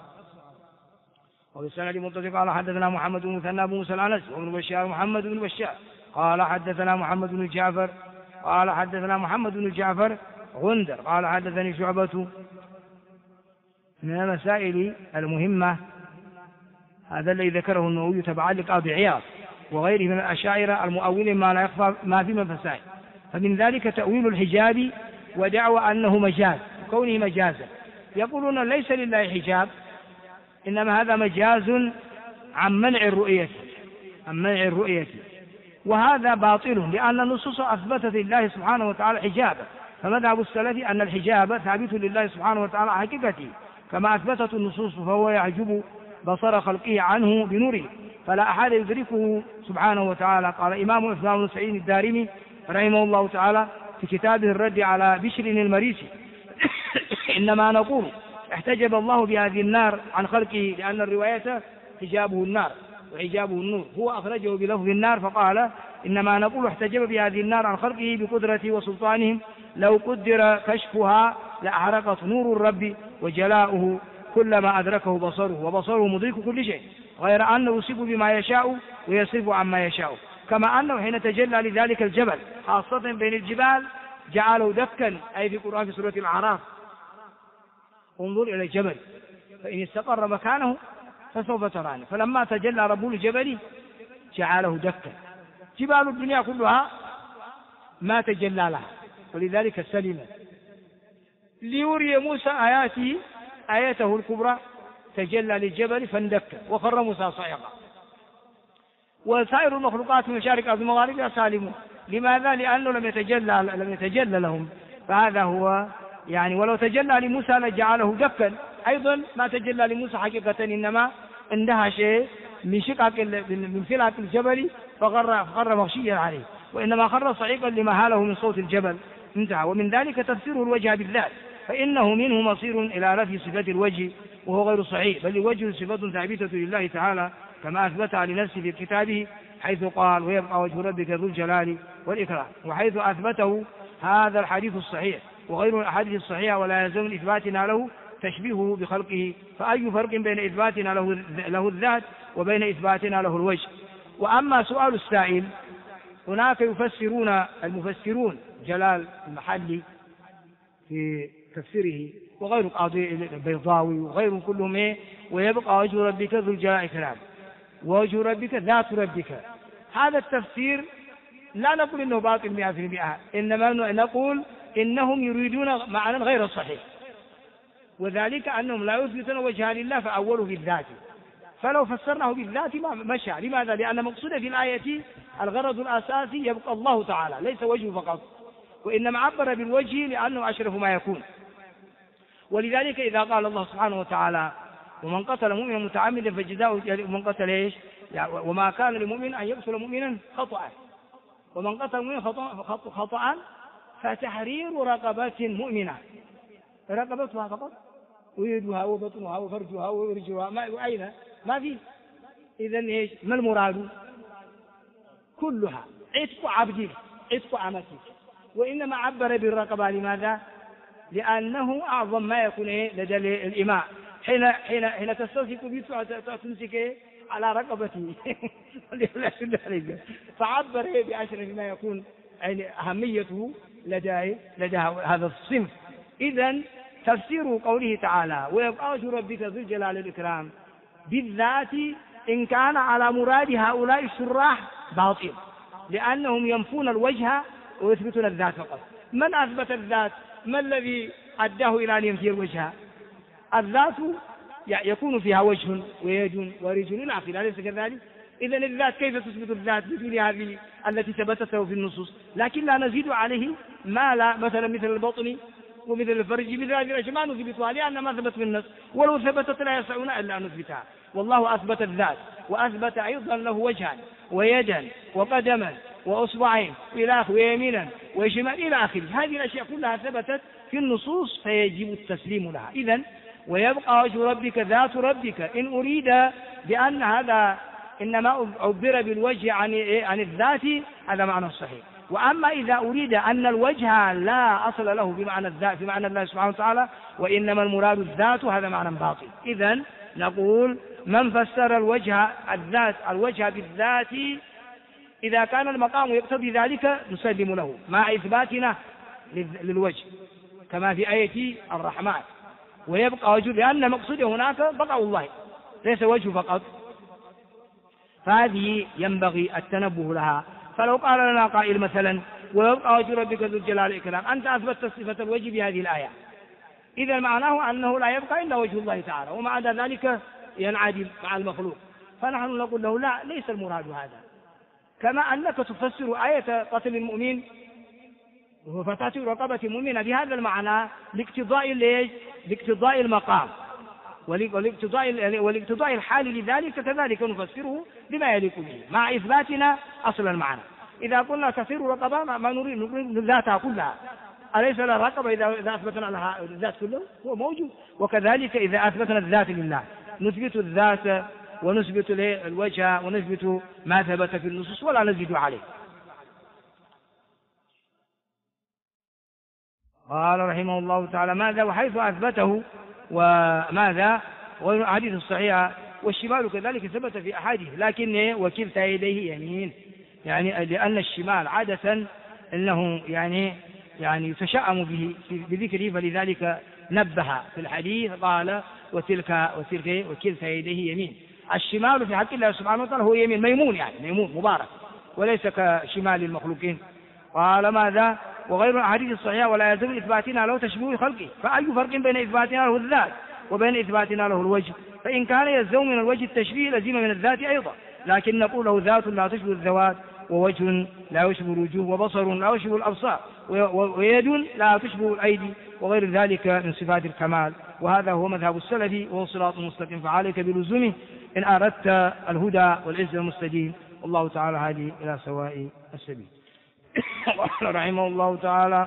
وبالسند المتصل قال حدثنا محمد بن مثنى بن موسى العنزي وابن بشار محمد بن بشار قال حدثنا محمد بن جعفر قال حدثنا محمد بن جعفر غندر قال حدثني شعبة. من المسائل المهمة هذا الذي ذكره النووي تبعا لقاضي عياض وغيره من الأشاعرة المؤولين ما لا يخفى ما في من فسائل، فمن ذلك تأويل الحجاب ودعوى أنه مجاز وكونه مجازا، يقولون ليس لله حجاب، إنما هذا مجاز عن منع الرؤية، وهذا باطل لأن النصوص أثبتت لله سبحانه وتعالى حجابا، فمذهب السلف أن الحجاب ثابت لله سبحانه وتعالى حقيقته كما أثبتت النصوص، فهو يعجب بصر خلقه عنه بنوره فلا أحد يدركه سبحانه وتعالى. قال إمام الإسلام بن سعيد الدارمي رحمه الله تعالى في كتابه الرد على بشر المريسي إنما نقول احتجب الله بهذه النار عن خلقه، لأن الرواية حجابه النار وحجابه النور، هو أخرجه بلفظ النار فقال إنما نقول احتجب بهذه النار عن خلقه بقدرته وسلطانهم، لو قدر كشفها لأحرقت نور الرب وجلاؤه كلما أدركه بصره، وبصره مدرك كل شيء، غير أنه يصيب بما يشاء ويصرف عما يشاء. كما أنه حين تجلى لذلك الجبل خاصة بين الجبال جعله دكا، أي في القرآن في سورة الأعراف: انظر إلى الجبل فإن استقر مكانه فسوف تراني. فلما تجلى رب الجبل جعله دكا. جبال الدنيا كلها ما تجلى لها، ولذلك سلمت. ليري موسى آياته الكبرى تجلى للجبل فاندك وخر موسى صعقا. وسائر المخلوقات في مشارق الأرض ومغاربها سالمون. لماذا؟ لأنه لم يتجلى لهم. فهذا هو يعني، ولو تجلى لموسى لجعله دكا. أيضا ما تجلى لموسى حقيقة، إنما عندها شيء من فلعة الجبل فخر مغشيا عليه، وإنما خر صعيقا لما هاله من صوت الجبل. انتهى. ومن ذلك تفسيره الوجه بالذات، فإنه منه مصير إلى نفي صفة الوجه وهو غير صحيح، بل الوجه صفة ثابتة لله تعالى كما أثبتها لنفسه في كتابه حيث قال: ويبقى وجه ربك ذو الجلال والإكرام، وحيث أثبته هذا الحديث الصحيح وغير الأحاديث الصحيحة، ولا يلزم من إثباتنا له تشبيهه بخلقه. فأي فرق بين إثباتنا له الذات وبين إثباتنا له الوجه؟ وأما سؤال السائل، هناك يفسرون المفسرون جلال المحلي في تفسيره وغير قاضي البيضاوي وغير كلهم ويبقى وجه ربك ذو الجلال والإكرام، ووجه ربك ذات ربك. هذا التفسير لا نقول إنه باطل 100%، إنما نقول إنهم يريدون معنى غير صحيح، وذلك أنهم لا يثبتون وجها لله فأوله بالذات. فلو فسرناه بالذات ما مشى. لماذا؟ لأن مقصود في الآية الغرض الأساسي يبقى الله تعالى، ليس وجهه فقط، وإنما عبر بالوجه لأنه أشرف ما يكون. ولذلك إذا قال الله سبحانه وتعالى: ومن قتل مؤمنا متعمدا فجزاؤه من قتل ايش؟ وما كان لمؤمن أن يقتل مؤمنا خطأ، ومن قتل مؤمنا خطأ فتحرير رقبة مؤمنة، رقبتها فقط، ويدها وبطنها وفرجها ورجلها، أين؟ ما في. إذن ايش؟ ما المراد؟ كلها عتق عبد، عتق أمتك. وإنما عبر بالرقبة. لماذا؟ لأنه أعظم ما يكون لدى الإماء. حين تستمسك بيته تمسك على رقبته فعبر بأشرف ما يكون يعني أهميته لدى هذا الصنف. إذن تفسير قوله تعالى: ويبقى وجه ربك ذو الجلال والإكرام بالذات، إن كان على مراد هؤلاء الشراح باطل، لأنهم ينفون الوجه ويثبتون الذات فقط. من أثبت الذات؟ ما الذي أداه إلى أن ينفي الوجه؟ الذات يكون فيها وجه ويد ورجل إلى آخره، أليس كذلك؟ إذن الذات كيف تثبت الذات بدون هذه التي ثبتت له في النصوص؟ لكن لا نزيد عليه ما لا، مثلا مثل البطن ومثل الفرج، مثل هذه الأشياء ما نثبتها لأن ما ثبت في النص، ولو ثبتت لا يسعنا إلا أن نثبتها. والله أثبت الذات، وأثبت أيضا له وجها ويدا وقدما وأصبعين ويمينا وشمال إلى آخره. هذه الأشياء كلها ثبتت في النصوص فيجب التسليم لها. إذن ويبقى وجه ربك ذات ربك، إن أريد بأن هذا إنما عبر بالوجه عن الذات، هذا معنى صحيح. وأما إذا أريد أن الوجه لا أصل له بمعنى الذات بمعنى الله سبحانه وتعالى، وإنما المراد الذات، هذا معنى باطل. إذن نقول: من فسر الوجه بالذات إذا كان المقام يقتضي ذلك نسلم له مع إثباتنا للوجه، كما في آية الرحمن: ويبقى وجه، لأن مقصود هناك بقاء الله ليس وجه فقط. فهذه ينبغي التنبه لها. فلو قال لنا قائل مثلا: ويبقى وجه ربك ذو الجلال والإكرام، أنت أثبتت صفة الوجه بهذه الآية، إذا معناه أنه لا يبقى إلا وجه الله تعالى، وما عدا ذلك ينعدم مع المخلوق. فنحن نقول له: لا، ليس المراد هذا. كما أنك تفسر آية قتل المؤمن وفتاة رقبة المؤمن بهذا المعنى لاقتضاء المقام والاقتضاء الحال لذلك، كذلك نفسره بما يليق به مع إثباتنا أصل المعنى. إذا قلنا كثير رقبة ما نريد ذاتها كلها، أليس لا رقبة إذا أثبتنا لها الذات كله هو موجود، وكذلك إذا أثبتنا الذات لله نثبت الذات ونثبت الوجه ونثبت ما ثبت في النصوص ولا نزيد عليه. قال رحمه الله تعالى: ماذا وحيث أثبته وماذا وغير الأحاديث الصحيحة. والشمال كذلك ثبت في أحاديث، لكن وكلتا يديه يمين، يعني لأن الشمال عادة أنه يعني يتشأم به بذكره، فلذلك نبه في الحديث قال وكلتا يديه يمين. الشمال في حق الله سبحانه وتعالى هو يمين ميمون، يعني ميمون مبارك، وليس كشمال المخلوقين. قال ماذا وغير الأحاديث الصحيحة ولا يلزم إثباتنا له تشبيه خلقه. فأي فرق بين إثباتنا له الذات وبين إثباتنا له الوجه؟ فإن كان يلزم من الوجه التشبيه لزم من الذات أيضا، لكن نقول له ذات لا تشبه الذوات، ووجه لا يشبه الوجوه، وبصر لا يشبه الأبصار، ويد لا تشبه الأيدي، وغير ذلك من صفات الكمال. وهذا هو مذهب السلف وهو الصراط المستقيم، فعليك بلزومه إن أردت الهدى والعز المستديم. والله تعالى هادي إلى سواء السبيل. قال رحمه الله تعالى: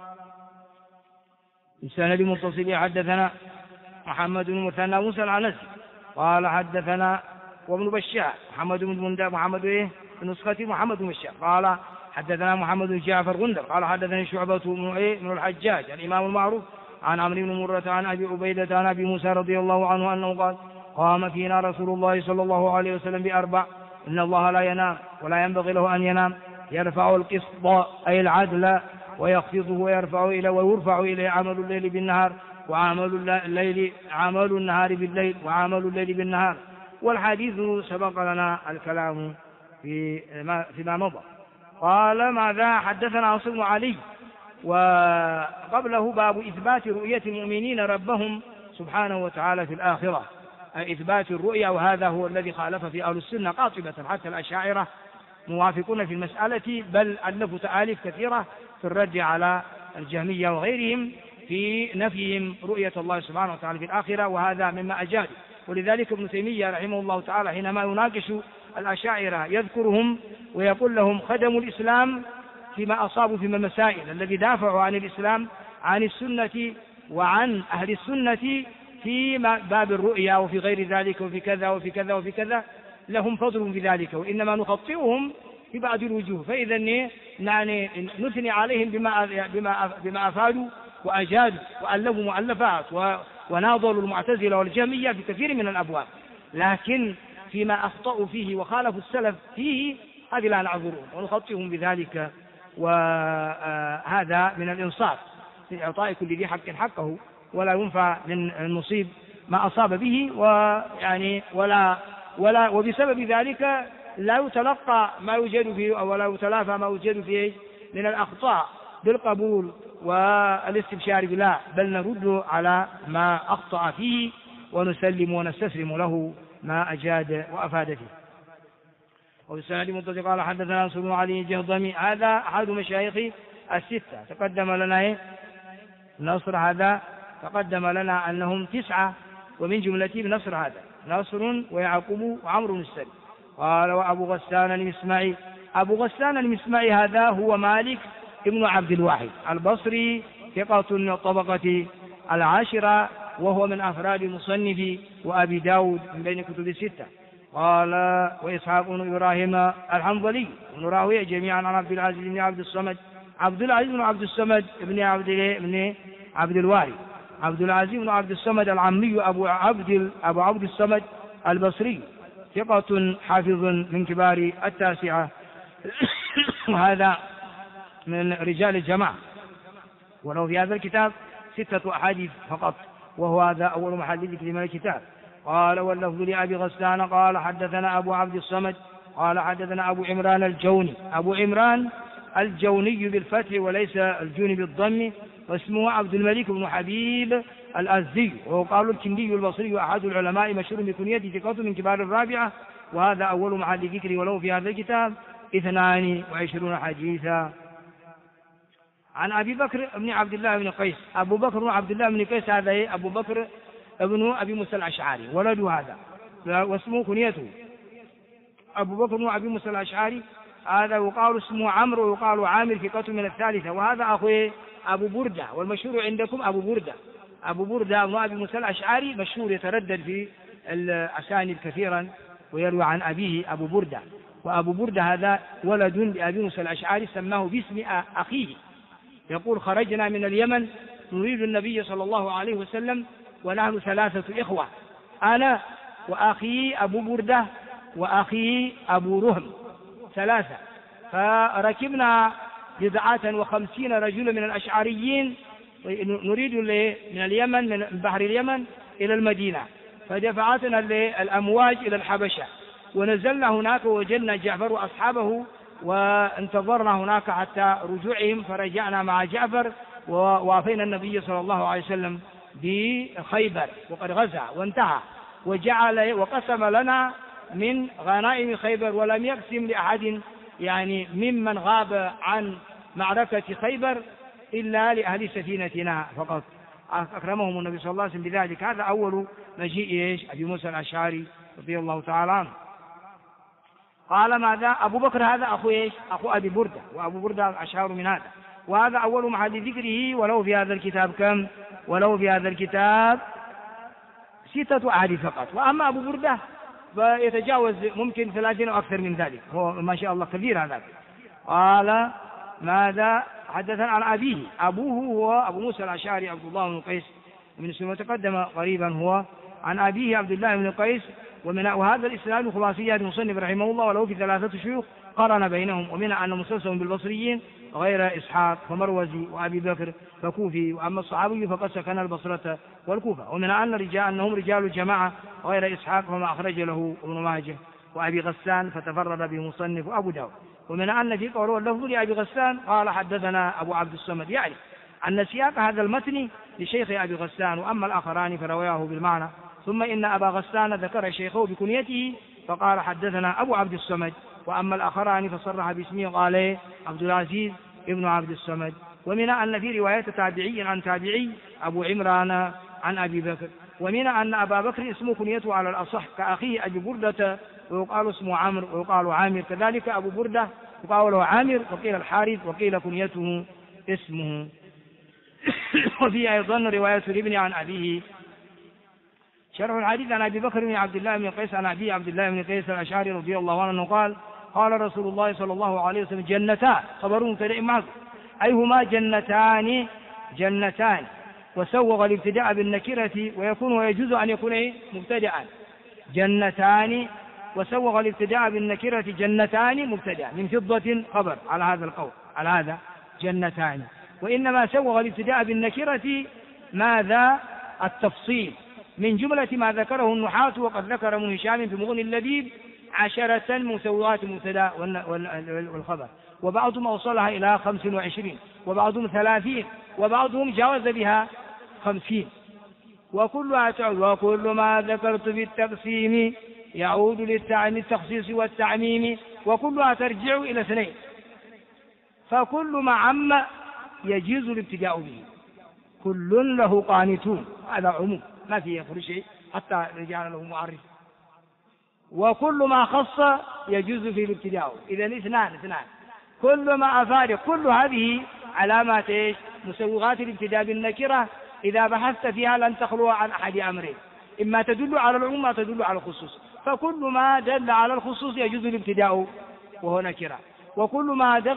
بسند متصل حدثنا محمد بن مثنى موسى العنزي قال حدثنا وابن بشار محمد بن نسختي محمد بن بشار قال حدثنا محمد بن جعفر غندر قال حدثني شعبة بن الحجاج الإمام المعروف عن عمرو بن مرة عن أبي عبيدة عن أبي موسى رضي الله عنه أنه قال: قام فينا رسول الله صلى الله عليه وسلم بأربع: إن الله لا ينام ولا ينبغي له أن ينام، يرفع القسط أي العدل ويخفضه ويرفع إليه عمل الليل بالنهار عمل النهار بالليل وعمل الليل بالنهار. والحديث سبق لنا الكلام فيما مضى. قال ماذا حدثنا عاصم بن علي، وقبله باب إثبات رؤية المؤمنين ربهم سبحانه وتعالى في الآخرة، أي إثبات الرؤية، وهذا هو الذي خالف في أهل السنة قاطبة، حتى الأشاعرة موافقون في المسألة، بل ألفوا تآليف كثيرة في الرد على الجهمية وغيرهم في نفيهم رؤية الله سبحانه وتعالى في الآخرة، وهذا مما أجاد. ولذلك ابن تيمية رحمه الله تعالى حينما يناقش الأشاعرة يذكرهم ويقول لهم: خدموا الإسلام فيما أصابوا في المسائل الذي دافعوا عن الإسلام عن السنة وعن أهل السنة في باب الرؤيا وفي غير ذلك وفي كذا وفي كذا وفي كذا، لهم فضل في ذلك، وإنما نخطئهم في بعض الوجوه. فإذا نثني عليهم بما أفادوا وأجادوا وألفوا مؤلفات وناظروا المعتزلة والجهمية في كثير من الأبواب، لكن فيما أخطأوا فيه وخالفوا السلف فيه هذه لا نعذرهم ونخطئهم بذلك. وهذا من الإنصاف في إعطاء كل ذي حق حقه، ولا ينفع من المصيب ما أصاب به، وبسبب ذلك لا يتلقى ما يوجد فيه ولا يتلافى ما يوجد فيه من الأخطاء بالقبول والاستبشار بالله، بل نرد على ما أخطأ فيه ونسلم ونستسلم له ما أجاد وأفاد فيه. وفي السند متصل قال حدثنا نصر بن علي الجهضمي، هذا أحد مشايخ الستة، تقدم لنا نصر، هذا تقدم لنا أنهم 9، ومن جملتهم نصر، هذا نصر ويعقوب وعمرو بن السري. قال: وأبو غسان المسمعي، أبو غسان المسمعي هذا هو مالك ابن عبد الواحد البصري، ثقة من الطبقة العاشرة، وهو من أفراد المصنف وأبي داود من بين كتب الستة. قال: وإسحاق بن إبراهيم الحنظلي بن راهويه جميعا عن عبد العزيز بن عبد الصمد، عبد العزيز بن عبد الصمد بن عبد الواري، عبد العزيز بن عبد الصمد العمي أبو عبد الصمد البصري، ثقة حافظ من كبار التاسعة، وهذا من رجال الجماعة، ولو في هذا الكتاب 6 أحاديث فقط، وهو هذا أول محل ذكر من الكتاب. قال: واللفظ لأبي غسان قال حدثنا أبو عبد الصمد قال حدثنا أبو عمران الجوني، أبو عمران الجوني بالفتح وليس الجوني بالضم، واسمه عبد الملك بن حبيب الأزدي، وهو قال الكندي البصري، أحد العلماء مشهور بكنيته، ثقة من كبار الرابعة، وهذا أول محل ذكر، ولو في هذا الكتاب 22 حديثا. عن أبي بكر بن عبد الله بن قيس، أبو بكر بن عبد الله بن قيس هذا أبو بكر ابن أبي موسى الأشعري ولد هذا، واسمه كنيته أبو بكر بن أبي موسى الأشعري، هذا يقال اسمه عمرو ويقال عامر، ثقة من الثالثة، وهذا أخوه أبو بردة، والمشهور عندكم أبو بردة ابن أبي موسى الأشعري، مشهور يتردد في الأسانيد كثيرا ويروي عن أبيه أبو بردة، وأبو بردة هذا ولد لأبي موسى الأشعري سماه باسم أخيه، يقول خرجنا من اليمن نريد النبي صلى الله عليه وسلم ونحن 3 إخوة، أنا وأخي أبو بردة وأخي أبو رهم 3، فركبنا 59 رجلا من الأشعريين نريد من اليمن، من بحر اليمن إلى المدينة، فدفعتنا الأمواج إلى الحبشة، ونزلنا هناك ووجدنا جعفر وأصحابه وانتظرنا هناك حتى رجوعهم، فرجعنا مع جعفر ووافينا النبي صلى الله عليه وسلم بخيبر وقد غزا وانتهى، وجعل وقسم لنا من غنائم خيبر، ولم يقسم لأحد يعني ممن غاب عن معركة خيبر إلا لأهل سفينتنا فقط، أكرمهم النبي صلى الله عليه وسلم بذلك. هذا أول مجيء أبي موسى الأشعري رضي الله تعالى عنه. قال ماذا؟ أبو بكر هذا أخو أبي بردة، وأبو بردة أشهر من هذا، وهذا أول محل ذكره، ولو في هذا الكتاب كم؟ ولو في هذا الكتاب 6 أحاديث فقط، وأما أبو بردة فيتجاوز ممكن 30 أو أكثر من ذلك، هو ما شاء الله كبير هذا. قال ماذا؟ حدثنا عن أبيه، أبوه هو أبو موسى الأشعري عبد الله بن قيس من اسمه تقدم قريبا، هو عن أبيه عبد الله بن قيس. وهذا الإسناد خلاصية المصنف رحمه الله، ولو في 3 شيوخ قرن بينهم، ومنها أن مسلسل بالبصريين غير إسحاق فمروزي وأبي بكر فكوفي، وأما الصحابي فقد سكن البصرة والكوفة، ومنها أنهم رجال جماعة غير إسحاق فما أخرج له ابن ماجه وأبي غسان فتفرد بمصنف أبو داود، ومنها أن في قوله اللفظ لأبي غسان قال حدثنا أبو عبد الصمد، يعني أن سياق هذا المتن لشيخ أبي غسان، وأما الآخران فرواه بالمعنى. ثم إن أبا غسان ذكر شيخه بكنيته فقال حدثنا أبو عبد الصمد، وأما الآخران فصرح باسمه قال عبد العزيز ابن عبد الصمد. ومن أن في رواية تابعي عن تابعي أبو عمران عن أبي بكر، ومن أن أبا بكر اسمه كنيته على الأصح كأخيه أبي بردة، ويقال اسمه عمرو ويقال عامر، كذلك أبو بردة يقال له عامر وقيل الحارث وقيل كنيته اسمه. وفي أيضا رواية الابن عن أبيه. شرح الحديث عن أبي بكر بن عبد الله بن قيس عن أبيه عبد الله بن قيس الأشعري رضي الله عنه قال قال رسول الله صلى الله عليه وسلم جنتان، خبر مبتدأ معه، أي هما جنتان، وسوغ الابتداء بالنكرة ويكون ويجوز أن يكون مبتدأ، جنتان وسوغ الابتداء بالنكرة جنتان مبتدأ من فضة خبر على هذا القول، على هذا جنتان، وإنما سوغ الابتداء بالنكرة ماذا؟ التفصيل من جملة ما ذكره النحاة، وقد ذكر ابن هشام في مغني اللبيب 10 مسوغات المبتدأ والخبر، وبعضهم أوصلها إلى 25، وبعضهم 30، وبعضهم جاوز بها 50، وكلها تعود. وكل ما ذكرت بالتقسيم يعود للتخصيص والتعميم، وكلها ترجع إلى 2، فكل ما عم يجوز الابتداء به، كل له قانتون، هذا عموم ما فيه يخرج شيء حتى يجعل له معرف، وكل ما خص يجوز فيه الابتداء، إذا اثنان، كل ما أفاد، كل هذه علامات مسوغات الابتداء بالنكرة إذا بحثت فيها لن تخلو عن أحد أمرين، إما تدل على العموم ما تدل على الخصوص، فكل ما دل على الخصوص يجوز الابتداء وهو نكرة، وكل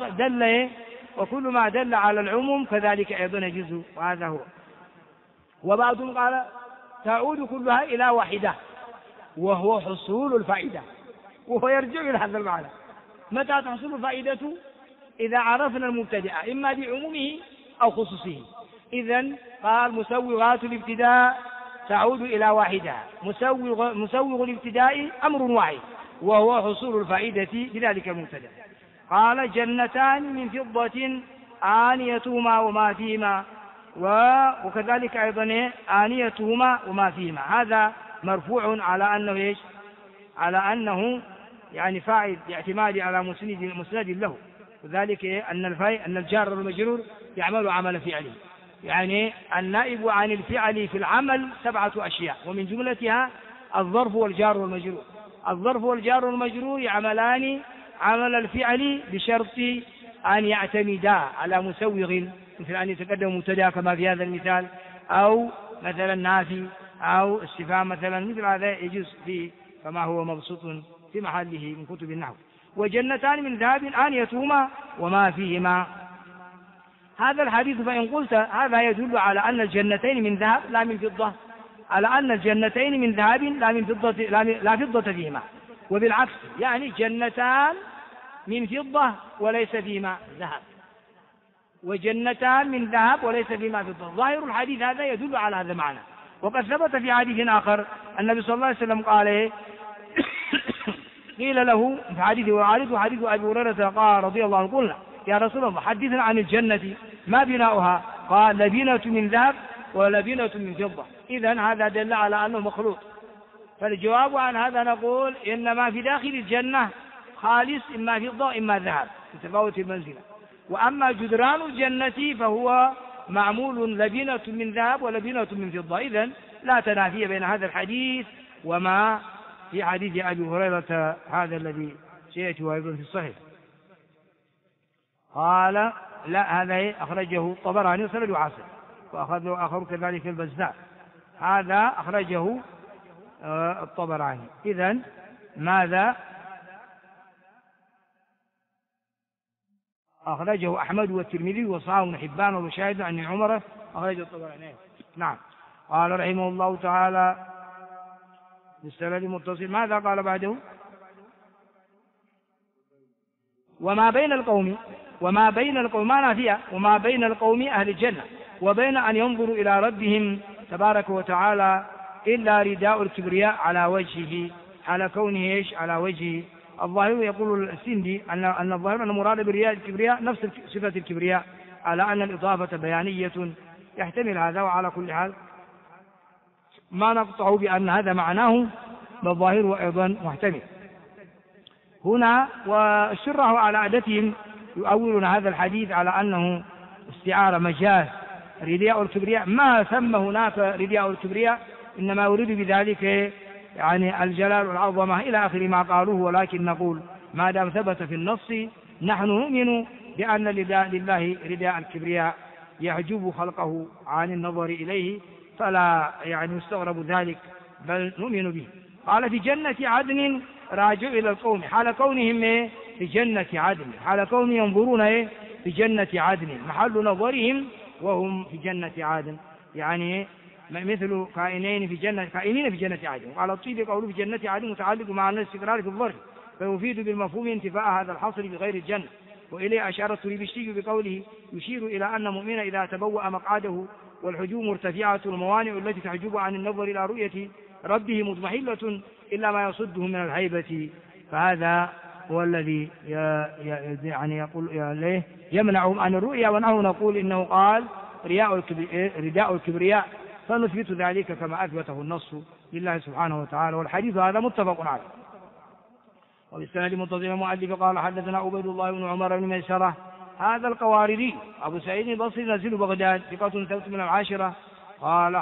ما دل على العموم كذلك أيضا يجوز، وهذا هو. وبعضهم قال تعود كلها إلى واحدة وهو حصول الفائدة، وهو يرجع إلى هذا المعنى. متى تحصل الفائدة؟ إذا عرفنا المبتدأ إما بعمومه أو خصوصه. إذن قال مسوغات الابتداء تعود إلى واحدة، مسوغ الابتداء أمر واحد وهو حصول الفائدة بذلك المبتدأ. قال جنتان من فضة آنيتهما وما فيهما، وكذلك أيضا آنيتهما وما فيهما، هذا مرفوع على أنه على أنه يعني فاعل باعتماد على مسند له، وذلك أن الجار والمجرور يعمل عمل فعله، يعني النائب عن الفعل في العمل 7 أشياء، ومن جملتها الظرف والجار والمجرور. الظرف والجار والمجرور يعملان عمل الفعل بشرط أن يعتمدا على مسوغ، مثل أن يتقدم مبتدأ كما في هذا المثال، أو مثلا نافي أو استفهام مثلا، مثل هذا يجوز فيه كما هو مبسوط في محله من كتب النحو. وجنتان من ذهب آنيتهما وما فيهما، هذا الحديث فإن قلت هذا يدل على أن الجنتين من ذهب لا من فضة، على أن الجنتين من ذهب لا من فضة، لا فضة فيهما، وبالعكس يعني جنتان من فضة وليس فيهما ذهب، وجنتان من ذهب وليس فيهما فضة. ظاهر الحديث هذا يدل على هذا المعنى. وقد ثبت في حديث آخر النبي صلى الله عليه وسلم قال قيل له في حديث وعارض حديث أبي هريرة قال رضي الله عنه قلنا يا رسول الله حدثنا عن الجنة ما بناؤها؟ قال لبنة من ذهب ولبنة من فضة. إذن هذا دل على أنه مخلوط. فالجواب عن هذا نقول إنما في داخل الجنة خالص إما فضة إما ذهب بتفاوت المنزلة، وأما جدران الجنة فهو معمول لبنة من ذهب ولبنة من فضة. إذن لا تنافي بين هذا الحديث وما في حديث أبي هريرة هذا الذي سيأتي أيضا في الصحيح. قال لا هذا أخرجه الطبراني وسند وعسل، وأخذه آخر كذلك البزار، هذا أخرجه الطبراني. إذن ماذا أخرجه أحمد والترمذي وصححه ابن حبان وشاهد عن عمر أخرجه الطبراني. نعم. قال رحمه الله تعالى بالسند المتصل ماذا قال بعده؟ وما بين القوم ما نافية، وما بين القوم أهل الجنة وبين أن ينظروا إلى ربهم تبارك وتعالى إلا رداء الكبرياء على وجهه، على كونه إيش؟ على وجهه. الظاهر يقول السندي أن الظاهر أن مراد بالرداء الكبرياء نفس صفة الكبرياء، على أن الإضافة بيانية يحتمل هذا. وعلى كل حال ما نقطع بأن هذا معناه بالظاهر أيضا محتمل. هنا والشراح على عادتهم يؤولون هذا الحديث على أنه استعارة مجاز رداء الكبرياء، ما ثم هناك رداء الكبرياء، إنما يريد بذلك يعني الجلال والعظمة إلى آخر ما قالوه. ولكن نقول ما دام ثبت في النص نحن نؤمن بأن لله رداء الكبرياء يحجب خلقه عن النظر إليه، فلا يعني يستغرب ذلك بل نؤمن به. قال في جنة عدن راجع إلى القوم حال كونهم في جنة عدن، حال كونهم ينظرون في جنة عدن، محل نظرهم وهم في جنة عدن، يعني مثل كائنين في جنة عدن. وعلى الطيب قوله في جنة عدن متعلق مع الاستقرار في الظرف، فيفيد بالمفهوم انتفاء هذا الحصر بغير الجنة. وإليه أشار التريبشتي بقوله يشير إلى أن مؤمن إذا تبوأ مقعده والحجوم مرتفعة والموانع التي تحجب عن النظر إلى رؤية ربه مضمحلة إلا ما يصده من الهيبة، فهذا هو الذي يعني يقول عليه يمنعهم عن الرؤيا. ونحن نقول إنه قال رداء الكبرياء، فنثبت ذلك كما أثبته النص لله سبحانه وتعالى. والحديث هذا متفق عليه. وبالسند المتصل المؤلف قال حدثنا عبيد الله بن عمر بن ميسرة هذا القواردي أبو سعيد البصري نزيل بغداد ثقة ثبت من العاشرة قال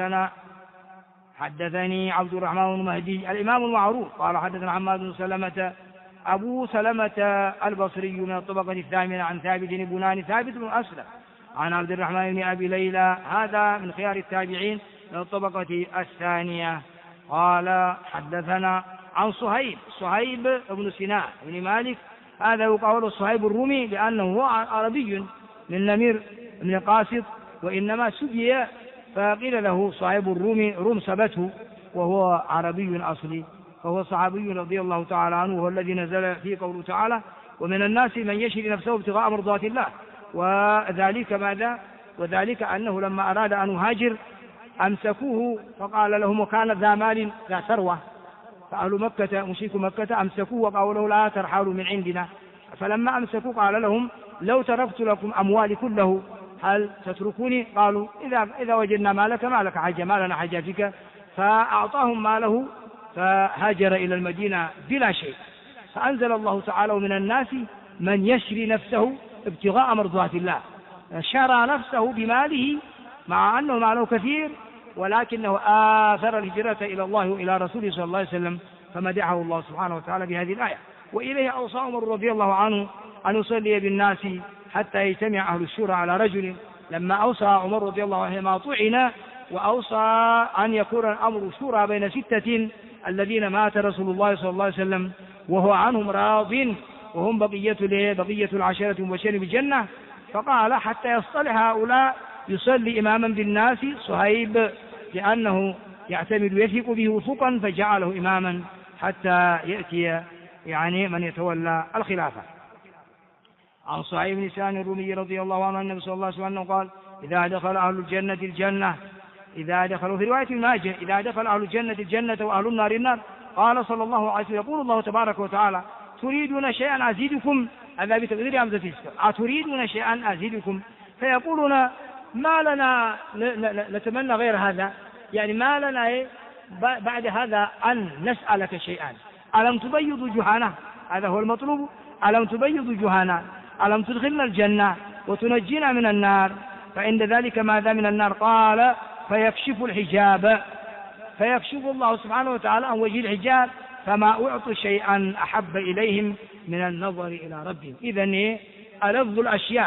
حدثني عبد الرحمن بن مهدي الإمام المعروف قال حدثنا حماد بن سلمة أبو سلمة البصري من الطبقة الثامنة عن ثابت بن بنان ثابت بن أسلم عن عبد الرحمن بن أبي ليلى هذا من خيار التابعين من الطبقة الثانية قال حدثنا عن صهيب بن سنان بن مالك هذا يقال صهيب الرومي لأنه هو عربي من نمير بن قاسط، وإنما سبي فقيل له صهيب الرومي روم سبته، وهو عربي أصلي، فهو صحابي رضي الله تعالى عنه، وهو الذي نزل فيه قوله تعالى ومن الناس من يشري نفسه ابتغاء مرضات الله. وذلك ماذا؟ وذلك أنه لما أراد أن يهاجر أمسكوه فقال لهم وكان ذا مال ذا ثروة، فأهل مكة مشرك مكة أمسكوه وقالوا له لا ترحلوا من عندنا، فلما أمسكوه قال لهم لو تركت لكم أموالي كله هل تتركوني؟ قالوا إذا وجدنا مالك حاجة ما لنا حاجة فيك، فأعطاهم ماله فهاجر إلى المدينة بلا شيء. فأنزل الله تعالى ومن الناس من يشري نفسه ابتغاء مرضات الله، شرى نفسه بماله مع أنه ماله كثير، ولكنه آثر الهجرة إلى الله وإلى رسوله صلى الله عليه وسلم، فمدحه الله سبحانه وتعالى بهذه الآية. وإليه أوصى عمر رضي الله عنه أن يصلي بالناس حتى يجتمع أهل الشورى على رجل، لما أوصى عمر رضي الله عنه ما طعن، وأوصى أن يكون الأمر شورى بين 6 الذين مات رسول الله صلى الله عليه وسلم وهو عنهم راض، وهم بقية العشرة المبشرين بالجنة، فقال حتى يصطلح هؤلاء يصلي إماما بالناس صهيب، لأنه يعتمد ويثق به وثقا فجعله إماما حتى يأتي يعني من يتولى الخلافة. عن صهيب بن سنان الرومي رضي الله عنه النبي صلى الله عليه وسلم قال: إذا دخل أهل الجنة الجنة، إذا دخلوا في رواية ماجه إذا دخل أهل الجنة الجنة وأهل النار النار، قال صلى الله عليه وسلم: يقول الله تبارك وتعالى: تريدون شيئا أزيدكم، هذا بتقدير همزة السكر، أتريدون شيئا أزيدكم، فيقولون: ما لنا نتمنى غير هذا، يعني ما لنا بعد هذا أن نسألك شيئا، ألم تبيض وجوهنا، هذا هو المطلوب، ألم تبيض وجوهنا، ألم تدخلنا الجنة وتنجينا من النار، فعند ذلك ماذا من النار؟ قال: فيكشف الحجاب، فيكشف الله سبحانه وتعالى عن وجه الحجاب، فما أعطوا شيئا أحب إليهم من النظر إلى ربهم. إذن ألذ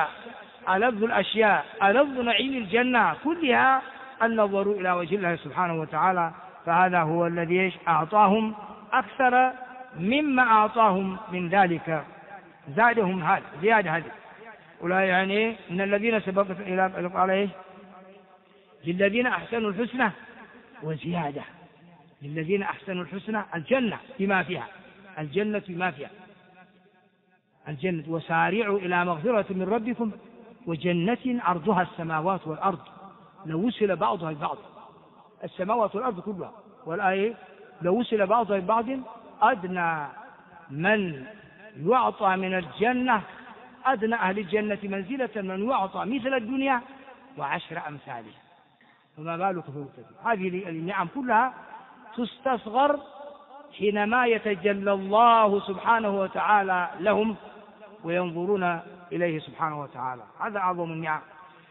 الأشياء ألذ نعيم الجنة كلها النظر إلى وجه الله سبحانه وتعالى، فهذا هو الذي أعطاهم أكثر مما أعطاهم من ذلك، زادهم هذا زيادة هذه. ولا يعني إن الذين سبقت إلى قال إيه؟ للذين أحسنوا الحسنى وزيادة، للذين أحسنوا الحسنى الجنة بما فيها، الجنة بما فيها، الجنة. وسارعوا إلى مغفرة من ربكم وجنة عرضها السماوات والأرض، لو وصل بعضها ببعض، السماوات والأرض كلها، والآية لو وصل بعضها ببعض أدنى من يعطى من الجنة، أدنى أهل الجنة منزلة من يعطى مثل الدنيا وعشر أمثالها، فما بالك في هذه النعم كلها تستصغر حينما يتجلى الله سبحانه وتعالى لهم وينظرون إليه سبحانه وتعالى، هذا أعظم النعم.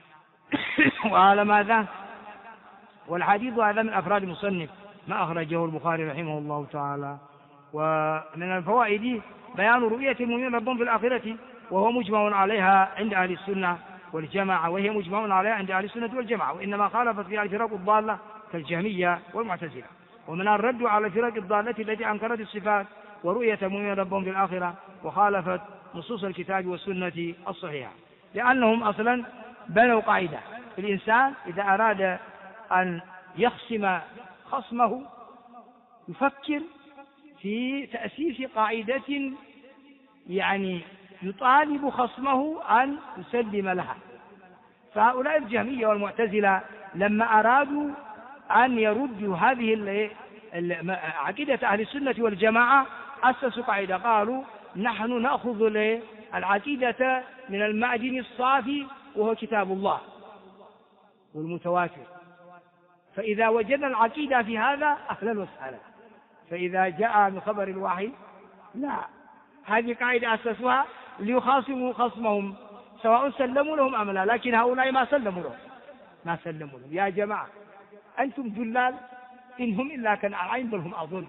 وعلى ماذا؟ والحديث هذا من أفراد المصنف ما أخرجه البخاري رحمه الله تعالى. ومن الفوائد بيان رؤية المؤمنين ربهم في الآخرة، وهو مجمع عليها عند أهل السنة والجماعة، وهي مجمع عليها عند أهل السنة والجماعة، وإنما خالفت فيها الفرق الضالة كالجهمية والمعتزلة. ومن الرد على الفرق الضالة التي أنكرت الصفات ورؤية المؤمنين ربهم في الآخرة وخالفت نصوص الكتاب والسنة الصحيحة، لأنهم أصلا بنوا قاعدة: الإنسان إذا أراد أن يخصم خصمه يفكر في تأسيس قاعدة يعني يطالب خصمه أن يسلم لها. فهؤلاء الجهمية والمعتزلة لما أرادوا أن يردوا هذه عقيدة أهل السنة والجماعة أسسوا قاعدة، قالوا: نحن نأخذ العقيدة من المعدن الصافي وهو كتاب الله والمتواتر، فإذا وجدنا العقيدة في هذا أهلا وسهلا، فإذا جاء من خبر الوحي لا، هذه قاعدة أسسوها ليخاصموا خصمهم سواء سلموا لهم أم لا، لكن هؤلاء ما سلموا لهم. يا جماعة أنتم جلال، إنهم إلا كالأعين بل هم أضل.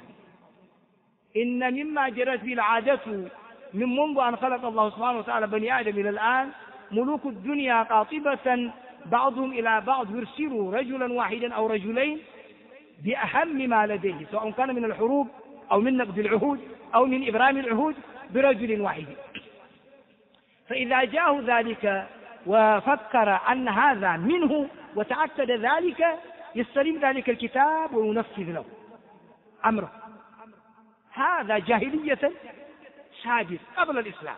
إن مما جرت به العادة من منذ أن خلق الله سبحانه وتعالى بني آدم إلى الآن، ملوك الدنيا قاطبة بعضهم إلى بعض يرسلوا رجلا واحدا أو رجلين بأهم ما لديه، سواء كان من الحروب أو من نقض العهود أو من إبرام العهود برجل واحد. فإذا جاءه ذلك وفكر أن هذا منه وتأكد ذلك، يستلم ذلك الكتاب وينفذ له أمره. هذا جاهلية سابقة قبل الإسلام.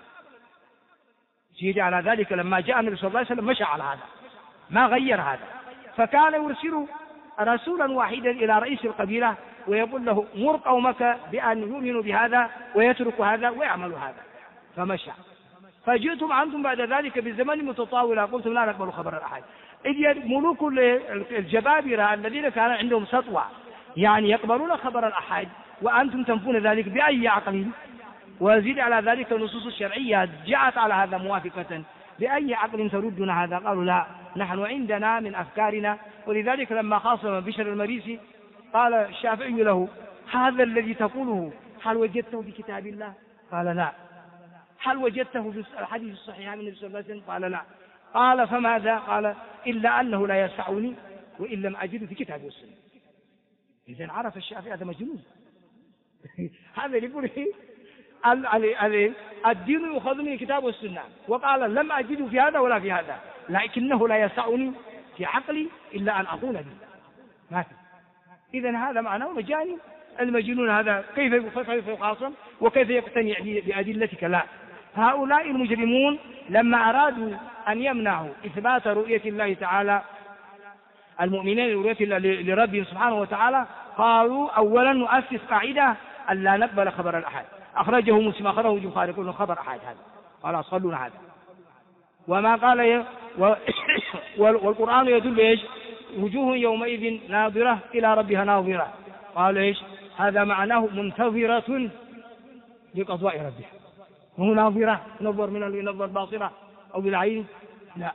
زيد على ذلك لما جاء النبي صلى الله عليه وسلم مشى على هذا، ما غير هذا، فكان يرسل رسولا واحدا إلى رئيس القبيلة ويقول له: مر قومك بأن يؤمنوا بهذا ويتركوا هذا ويعملوا هذا، فمشى. فجئتم عنتم بعد ذلك بالزمن متطاولة قلتم لا نقبل خبر الأحد. إذ ملوك الجبابرة الذين كان عندهم سطوة يعني يقبلون خبر الأحد وأنتم تنفون ذلك بأي عقل؟ وزيد على ذلك النصوص الشرعية جاءت على هذا موافقة، بأي عقل تردنا هذا؟ قالوا: لا، نحن عندنا من أفكارنا. ولذلك لما خاصم بشر المريسي قال الشافعي له: هذا الذي تقوله هل وجدته في كتاب الله؟ قال: لا. هل وجدته في الحديث الصحيح عن النبي صلى الله عليه وسلم؟ قال: لا. قال: فماذا؟ قال: إلا أنه لا يسعني وإن لم أجده في كتاب والسنة. إذن عرف الشافعي هذا مجنون. هذا يقول الدين يؤخذ من الكتاب والسنة، وقال لم أجد في هذا ولا في هذا، لكنه لا يسعني في عقلي إلا أن أقول به ما في. إذن هذا معناه مجاني. المجنون هذا كيف يخاصم وكيف يقتنع بأدلتك؟ لا. هؤلاء المجرمون لما أرادوا أن يمنعوا إثبات رؤية الله تعالى المؤمنين لرؤية لربهم سبحانه وتعالى، قالوا أولا نؤسس قاعدة أن لا نقبل خبر الأحد. أخرجه مسلم، أخرجه البخاري، يقول خبر أحد هذا قال صلونا هذا. وما قال والقرآن يدل إيش؟ وجوه يومئذ ناظرة إلى ربها ناظرة. قال إيش؟ هذا معناه منتظرة لقضاء ربها. وهو ناظرة نظر من اللي نظر باصرة أو بالعين؟ لا.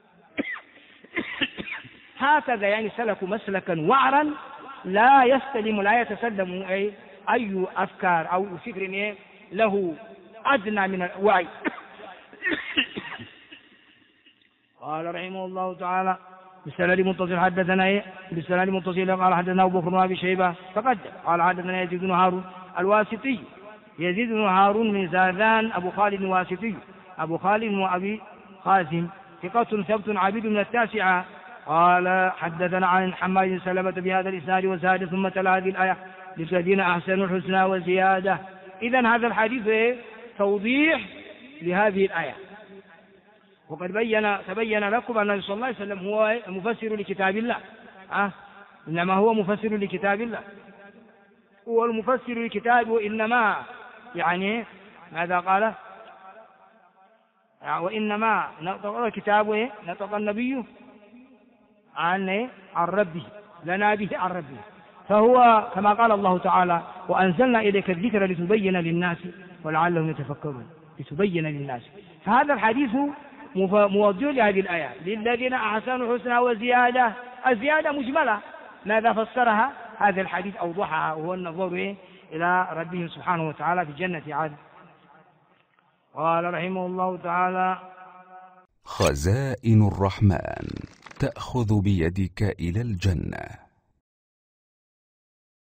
هكذا يعني سلكوا مسلكا وعرا لا يستلم لا يتسلم أي أفكار أو فكر له أدنى من الوعي. قال رحمه الله تعالى بالسند المتصل حدثنا بالسند المتصل قال حدثنا أبو بكر بن أبي شيبة تقدم قال حدثنا يزيد بن هارون الواسطي. يزيد بن هارون من زاذان أبو خالد الواسطي أبو خالد وأبي خازم ثقة ثبت عبيد من التاسعة. قال حدثنا عن حماد بن سلمة بهذا الإسناد وزاد ثم تلا هذه الآية للذين أحسنوا الحسنى وزيادة. إذن هذا الحديث توضيح لهذه الآية. وقد تبين لكم أن النبي صلى الله عليه وسلم هو مفسر لكتاب الله. إنما هو مفسر لكتاب الله، هو المفسر لكتاب. وإنما يعني ماذا قال؟ وإنما نطق الكتاب نطق النبي عن ربه لنا به عن ربه، فهو كما قال الله تعالى وأنزلنا إليك الذكر لتبين للناس ولعلهم يتفكرون. لتبين للناس. فهذا الحديث موجه لهذه الآية للذين أحسنوا الحسنى وزيادة. الزيادة مجملة، ماذا فسرها؟ هذا الحديث أوضحها، وهو النظر إلى ربهم سبحانه وتعالى في جنة عدن. قال رحمه الله تعالى خزائن الرحمن تأخذ بيدك إلى الجنة.